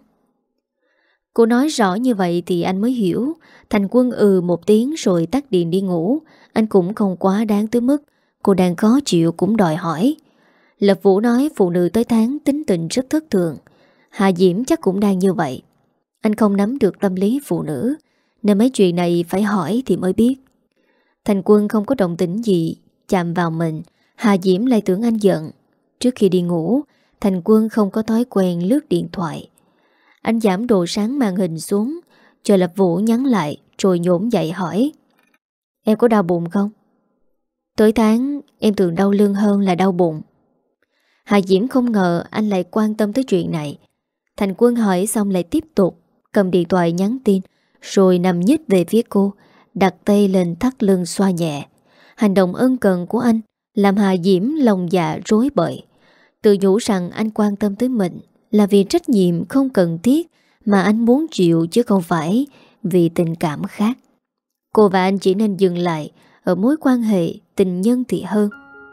Cô nói rõ như vậy thì anh mới hiểu. Thành Quân ừ một tiếng rồi tắt điện đi ngủ. Anh cũng không quá đáng tới mức cô đang khó chịu cũng đòi hỏi. Lập Vũ nói phụ nữ tới tháng tính tình rất thất thường. Hà Diễm chắc cũng đang như vậy. Anh không nắm được tâm lý phụ nữ, nên mấy chuyện này phải hỏi thì mới biết. Thành Quân không có động tĩnh gì chạm vào mình. Hà Diễm lại tưởng anh giận. Trước khi đi ngủ, Thành Quân không có thói quen lướt điện thoại. Anh giảm độ sáng màn hình xuống, chờ Lập Vũ nhắn lại rồi nhổm dậy hỏi: Em có đau bụng không? Tới tháng em thường đau lưng hơn là đau bụng. Hà Diễm không ngờ anh lại quan tâm tới chuyện này. Thành Quân hỏi xong lại tiếp tục cầm điện thoại nhắn tin, rồi nằm nhích về phía cô, đặt tay lên thắt lưng xoa nhẹ. Hành động ân cần của anh làm Hà Diễm lòng dạ rối bời. Tự nhủ rằng anh quan tâm tới mình là vì trách nhiệm không cần thiết mà anh muốn chịu, chứ không phải vì tình cảm khác. Cô và anh chỉ nên dừng lại ở mối quan hệ tình nhân thì hơn.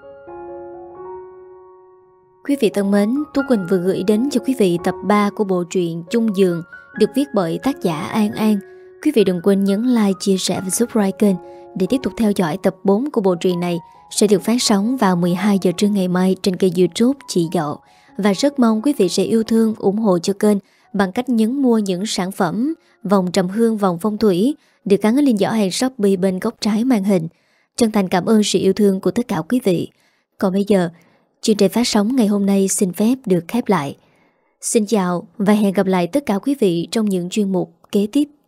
Quý vị thân mến, Tú Quỳnh vừa gửi đến cho quý vị tập ba của bộ truyện Chung Giường được viết bởi tác giả An An. Quý vị đừng quên nhấn like, chia sẻ và subscribe kênh để tiếp tục theo dõi tập bốn của bộ truyện này sẽ được phát sóng vào mười hai giờ trưa ngày mai trên kênh YouTube Chị Dậu. Và rất mong quý vị sẽ yêu thương, ủng hộ cho kênh bằng cách nhấn mua những sản phẩm vòng trầm hương, vòng phong thủy được gắn ở link giỏ hàng Shopee bên góc trái màn hình. Chân thành cảm ơn sự yêu thương của tất cả quý vị. Còn bây giờ, chương trình phát sóng ngày hôm nay xin phép được khép lại. Xin chào và hẹn gặp lại tất cả quý vị trong những chuyên mục kế tiếp.